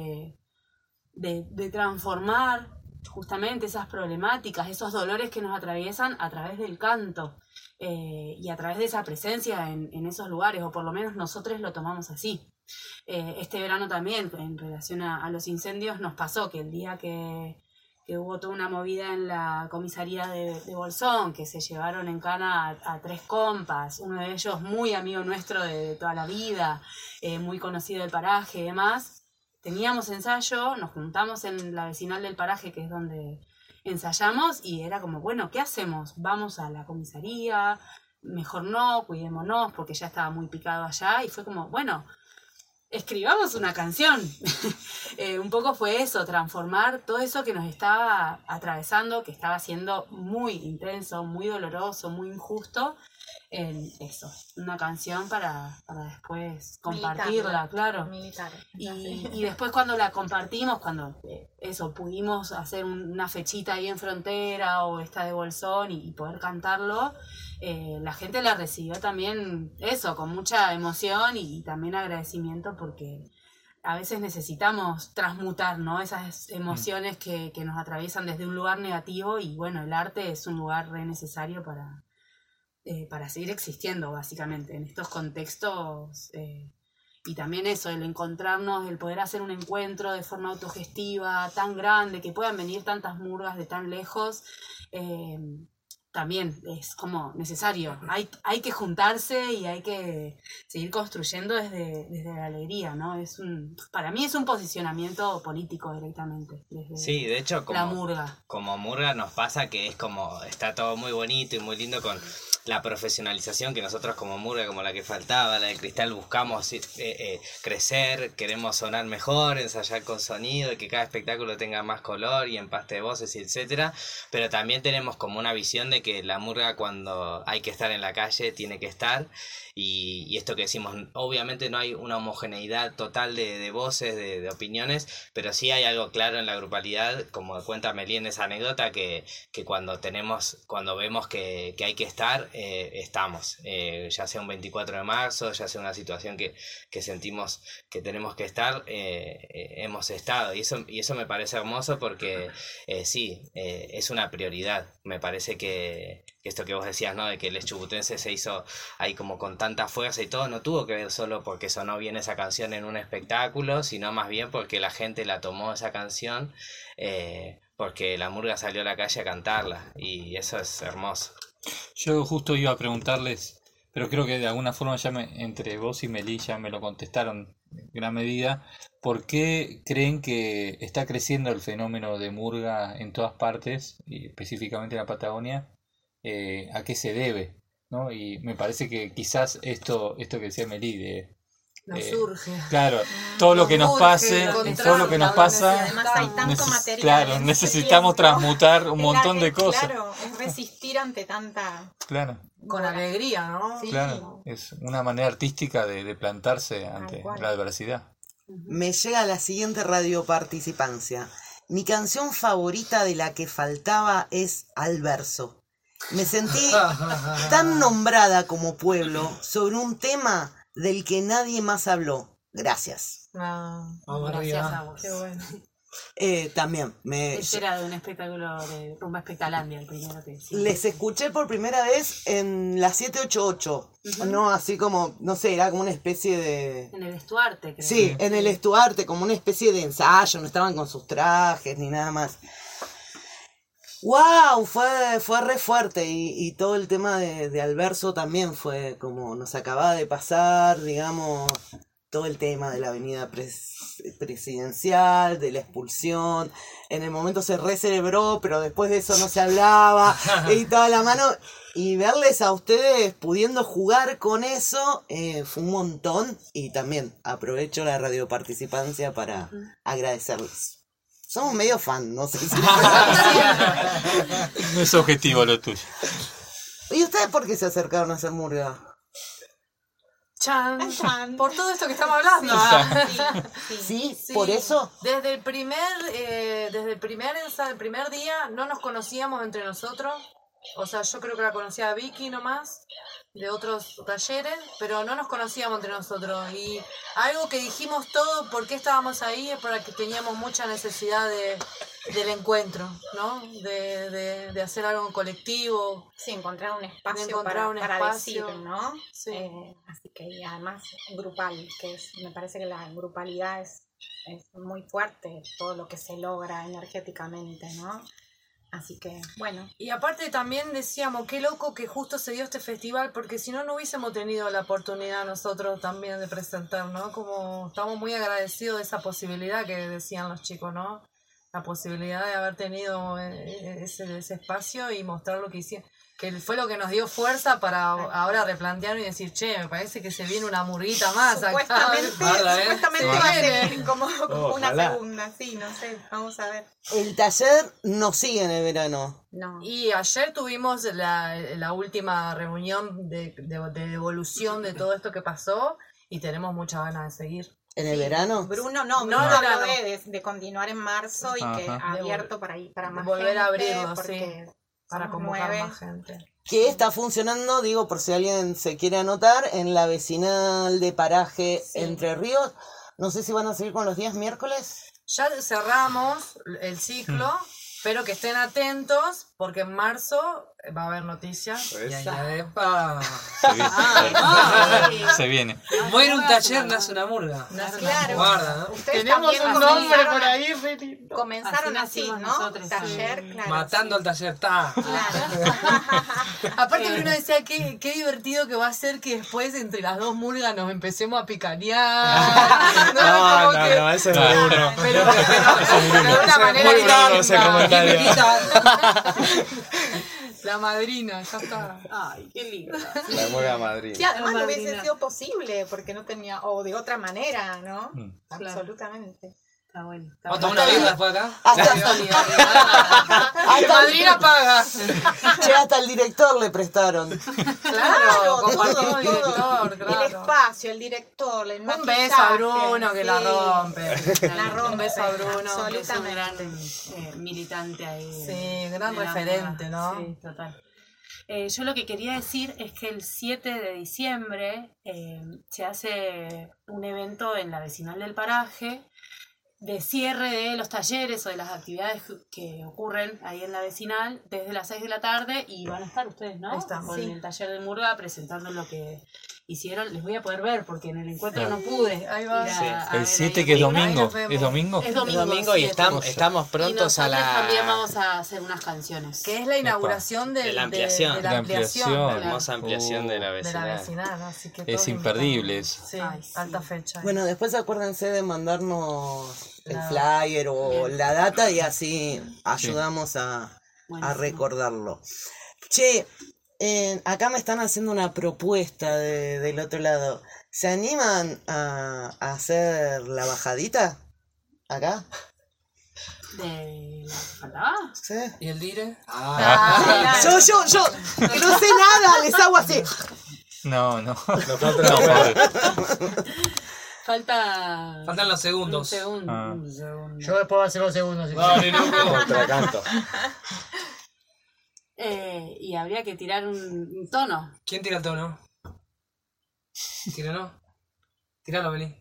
de transformar justamente esas problemáticas, esos dolores que nos atraviesan a través del canto y a través de esa presencia en esos lugares, o por lo menos nosotros lo tomamos así. Este verano también, en relación a los incendios, nos pasó que el día que hubo toda una movida en la comisaría de Bolsón, que se llevaron en cana a 3 compas, uno de ellos muy amigo nuestro de toda la vida, muy conocido del paraje y demás. Teníamos ensayo, nos juntamos en la vecinal del paraje, que es donde ensayamos, y era como, bueno, ¿qué hacemos? ¿Vamos a la comisaría? Mejor no, cuidémonos, porque ya estaba muy picado allá, y fue como, bueno, escribamos una canción. Un poco fue eso, transformar todo eso que nos estaba atravesando, que estaba siendo muy intenso, muy doloroso, muy injusto, en eso, una canción para después compartirla, claro. Y después cuando la compartimos, cuando pudimos hacer una fechita ahí en Frontera o esta de Bolsón y poder cantarlo, la gente la recibió también eso, con mucha emoción y también agradecimiento, porque a veces necesitamos transmutar, ¿no? Esas emociones que nos atraviesan desde un lugar negativo, y bueno, el arte es un lugar re necesario para seguir existiendo, básicamente, en estos contextos. Y también eso, el encontrarnos, el poder hacer un encuentro de forma autogestiva tan grande, que puedan venir tantas murgas de tan lejos, también es como necesario. Hay que juntarse y hay que seguir construyendo desde la alegría, ¿no? Para mí es un posicionamiento político directamente. Sí, de hecho, la murga. Como murga nos pasa que es como, está todo muy bonito y muy lindo con la profesionalización que nosotros como murga, como la que faltaba, la de Cristal, buscamos crecer, queremos sonar mejor, ensayar con sonido y que cada espectáculo tenga más color y empaste de voces y etcétera, pero también tenemos como una visión de que la murga, cuando hay que estar en la calle, tiene que estar, y esto que decimos, obviamente no hay una homogeneidad total de voces, de opiniones, pero sí hay algo claro en la grupalidad, como cuenta Meli en esa anécdota, que cuando vemos que hay que estar, estamos, ya sea un 24 de marzo, ya sea una situación que sentimos que tenemos que estar, hemos estado, y eso me parece hermoso, porque sí, es una prioridad. Me parece que esto que vos decías, ¿no? De que el Eschubutense se hizo ahí como con tanta fuerza y todo, no tuvo que ver solo porque sonó bien esa canción en un espectáculo, sino más bien porque la gente la tomó esa canción, porque la murga salió a la calle a cantarla, y eso es hermoso. Yo justo iba a preguntarles, pero creo que de alguna forma entre vos y Meli ya me lo contestaron en gran medida. ¿Por qué creen que está creciendo el fenómeno de murga en todas partes, y específicamente en la Patagonia? ¿A qué se debe? ¿No? Y me parece que quizás esto que decía Meli nos surge. Claro, todo lo que nos pase, todo lo que nos pasa, además hay tanto material, claro, necesitamos transmutar un montón de cosas. Claro, es resistir ante tanta... Claro. Con alegría, ¿no? Sí. Claro, es una manera artística de plantarse ante la adversidad. Me llega la siguiente radioparticipancia. Mi canción favorita de la que faltaba es Al Verso. Me sentí tan nombrada como pueblo sobre un tema del que nadie más habló. Gracias. Gracias a vos. Qué bueno. También Ese era de un espectáculo de Rumba Espectalandia, el primero que sí. Les escuché por primera vez en la 788, ¿no? Así como, no sé, era como una especie de... En el Estuarte, creo. Sí, en el Estuarte, como una especie de ensayo, no estaban con sus trajes ni nada más. ¡Wow! Fue re fuerte, y todo el tema de Al Verso también fue como nos acababa de pasar, digamos, todo el tema de la avenida presidencial, de la expulsión. En el momento se recelebró, pero después de eso no se hablaba, y toda la mano. Y verles a ustedes pudiendo jugar con eso fue un montón. Y también aprovecho la radioparticipancia para agradecerles. Somos medio fan, no sé si... No es objetivo lo tuyo. ¿Y ustedes por qué se acercaron a hacer murga? Chan. Por todo esto que estamos hablando. Sí, por eso. Desde el primer día no nos conocíamos entre nosotros. O sea, yo creo que la conocía a Vicky nomás, de otros talleres, pero no nos conocíamos entre nosotros. Y algo que dijimos todos, por qué estábamos ahí, es porque teníamos mucha necesidad del encuentro, ¿no? De hacer algo en colectivo. Sí, encontrar un espacio para decir, ¿no? Sí. Así que, y además, grupal, me parece que la grupalidad es muy fuerte, todo lo que se logra energéticamente, ¿no? Así que, bueno. Y aparte también decíamos, qué loco que justo se dio este festival, porque si no, no hubiésemos tenido la oportunidad nosotros también de presentar, ¿no? Como estamos muy agradecidos de esa posibilidad que decían los chicos, ¿no? La posibilidad de haber tenido ese espacio y mostrar lo que hicieron. Que fue lo que nos dio fuerza para ahora replantear y decir, che, me parece que se viene una murguita más supuestamente, acá. Supuestamente va a ser como una segunda, sí, no sé, vamos a ver. El taller no sigue en el verano. No. Y ayer tuvimos la última reunión de evolución de todo esto que pasó y tenemos muchas ganas de seguir. ¿En el verano? Bruno habló de continuar en marzo y que abierto para más volver gente, a abrirlo, porque para convocar más gente. Que está funcionando, digo, por si alguien se quiere anotar, en la vecinal de Paraje Entre Ríos. No sé si van a seguir con los días miércoles. Ya cerramos el ciclo, pero que estén atentos, porque en marzo va a haber noticias. Se viene. Muere un taller, nace una murga. Claro. Guarda, ¿no? Tenemos un nombre por ahí, Feli. Comenzaron así, ¿no? Taller, claro. Matando al taller, está. Aparte Bruno decía qué divertido que va a ser que después entre las dos murgas nos empecemos a picanear. No, ese es Bruno. Pero de una manera muy Bruno ese comentario. La madrina, ya está. Ay, qué lindo. La murga madrina. Sí, además no hubiese sido posible porque no tenía, o de otra manera, ¿no? Absolutamente. Está bueno. ¿Vamos a tomar una birra después acá? ¡Ay, madrina paga! Che, hasta el director le prestaron. Claro, compartimos todo. El espacio, el director, el maquillaje. Un beso a Bruno que la rompe. Un beso a Bruno. Absolutamente. Que es un gran militante ahí. Sí, gran referente, ¿no? Sí, total. Yo lo que quería decir es que el 7 de diciembre se hace un evento en la vecinal del Paraje de cierre de los talleres o de las actividades que ocurren ahí en la vecinal desde las 6 de la tarde y van a estar ustedes, ¿no? Con el taller de murga presentando lo que hicieron. Les voy a poder ver porque en el encuentro no pude. Ahí va. El 7 que es domingo. ¿Es domingo? Es domingo y estamos prontos a la... también vamos a hacer unas canciones. Que es la inauguración de la ampliación. La hermosa ampliación de la vecinal. Así que es imperdible eso. Sí, alta fecha. Bueno, después acuérdense de mandarnos el flyer o la data y así ayudamos a recordarlo. Che, acá me están haciendo una propuesta del otro lado. ¿Se animan a hacer la bajadita? ¿Acá? ¿De la que faltaba? Sí. ¿Y el dire? Yo, no sé nada, les hago así. No. Faltan los segundos. Un segundo. Yo después voy a hacer los segundos. Vale, contracanto. Y habría que tirar un tono. ¿Quién tira el tono? Tíralo. Tíralo, Beli.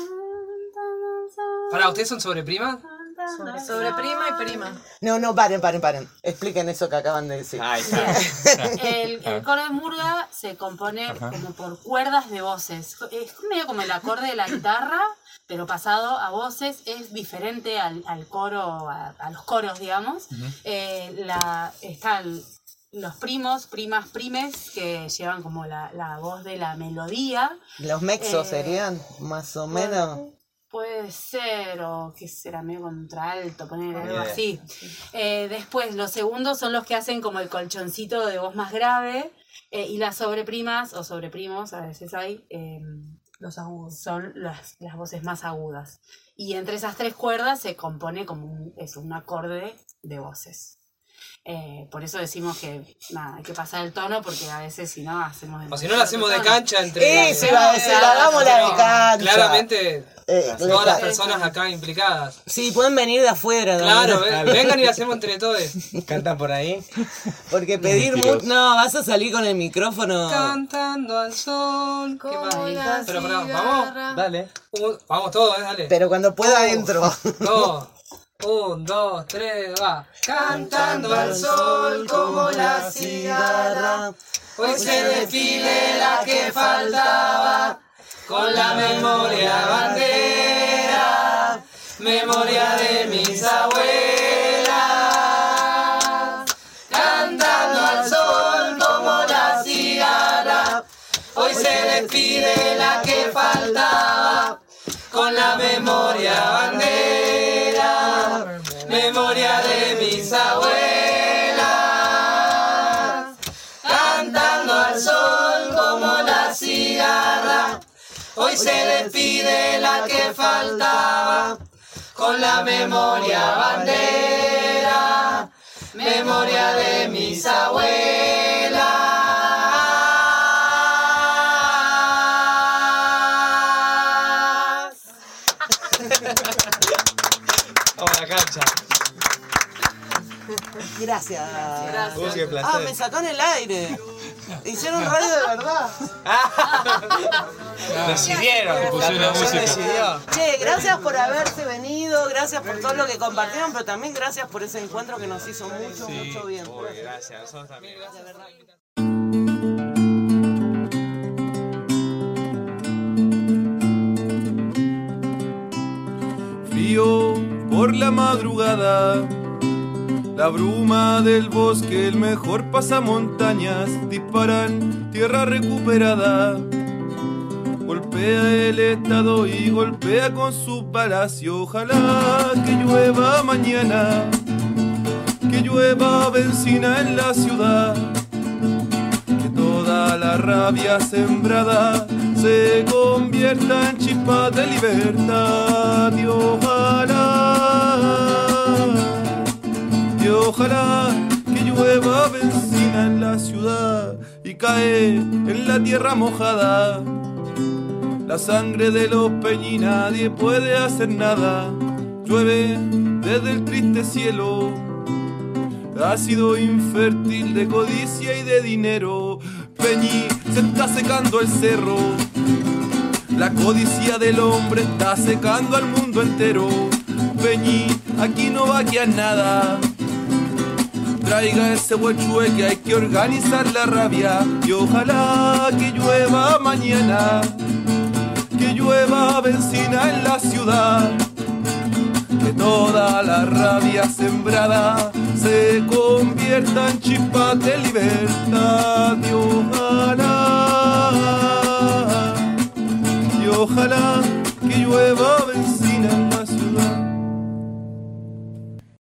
Pará, ¿ustedes son sobre prima? Sobre prima y prima. No, paren. Expliquen eso que acaban de decir. Ahí está. El coro de murga se compone como por cuerdas de voces. Es medio como el acorde de la guitarra, pero pasado a voces. Es diferente al coro, a los coros, digamos. Están los primos, primas, primes, que llevan como la voz de la melodía. Los mexos serían, más o menos. Puede ser, o que será medio contralto, poner algo Bien. así. Después, los segundos son los que hacen como el colchoncito de voz más grave, y las sobreprimas, o sobreprimos, a veces hay, los agudos. Son las voces más agudas. Y entre esas 3 cuerdas se compone como un acorde de voces. Por eso decimos que nada, hay que pasar el tono, porque a veces si no hacemos... O si no, la hacemos de cancha entre... Sí, va a decir, hagámosla de cancha. Claramente, todas las personas acá implicadas. Sí, pueden venir de afuera. Claro, vengan y la hacemos entre todos. ¿Cantan por ahí? Porque pedir mucho... No, vas a salir con el micrófono... Cantando al sol. ¿Qué más? Pero vamos. Dale. Vamos todos, dale. Pero cuando pueda entro. 1, 2, 3, va. Cantando al sol como la cigarra, hoy se despide la que faltaba, con la memoria bandera, memoria de mis abuelas. Cantando al sol como la cigarra, hoy se despide la que faltaba, con la memoria bandera, memoria de mis abuelas. Cantando al sol como la cigarra, hoy se despide la que faltaba, con la memoria bandera, memoria de mis abuelas. Vamos a la cancha. Gracias. Qué placer. Me sacó en el aire. Hicieron radio de verdad. Decidieron. Che, gracias por haberse venido, gracias por todo lo que compartieron, pero también gracias por ese encuentro que nos hizo mucho bien. Gracias, nosotros también. De verdad. Frío por la madrugada, la bruma del bosque, el mejor pasamontañas, disparan tierra recuperada. Golpea el estado y golpea con sus balas, y ojalá que llueva mañana, que llueva benzina en la ciudad, que toda la rabia sembrada se convierta en chispas de libertad. Y ojalá que llueva benzina en la ciudad y cae en la tierra mojada la sangre de los peñi, nadie puede hacer nada. Llueve desde el triste cielo, ácido infértil de codicia y de dinero. Peñi, se está secando el cerro, la codicia del hombre está secando al mundo entero. Peñi, aquí no va a quedar nada. Traiga ese huechue que hay que organizar la rabia. Y ojalá que llueva mañana, que llueva benzina en la ciudad, que toda la rabia sembrada se convierta en chispas de libertad. Y ojalá que llueva benzina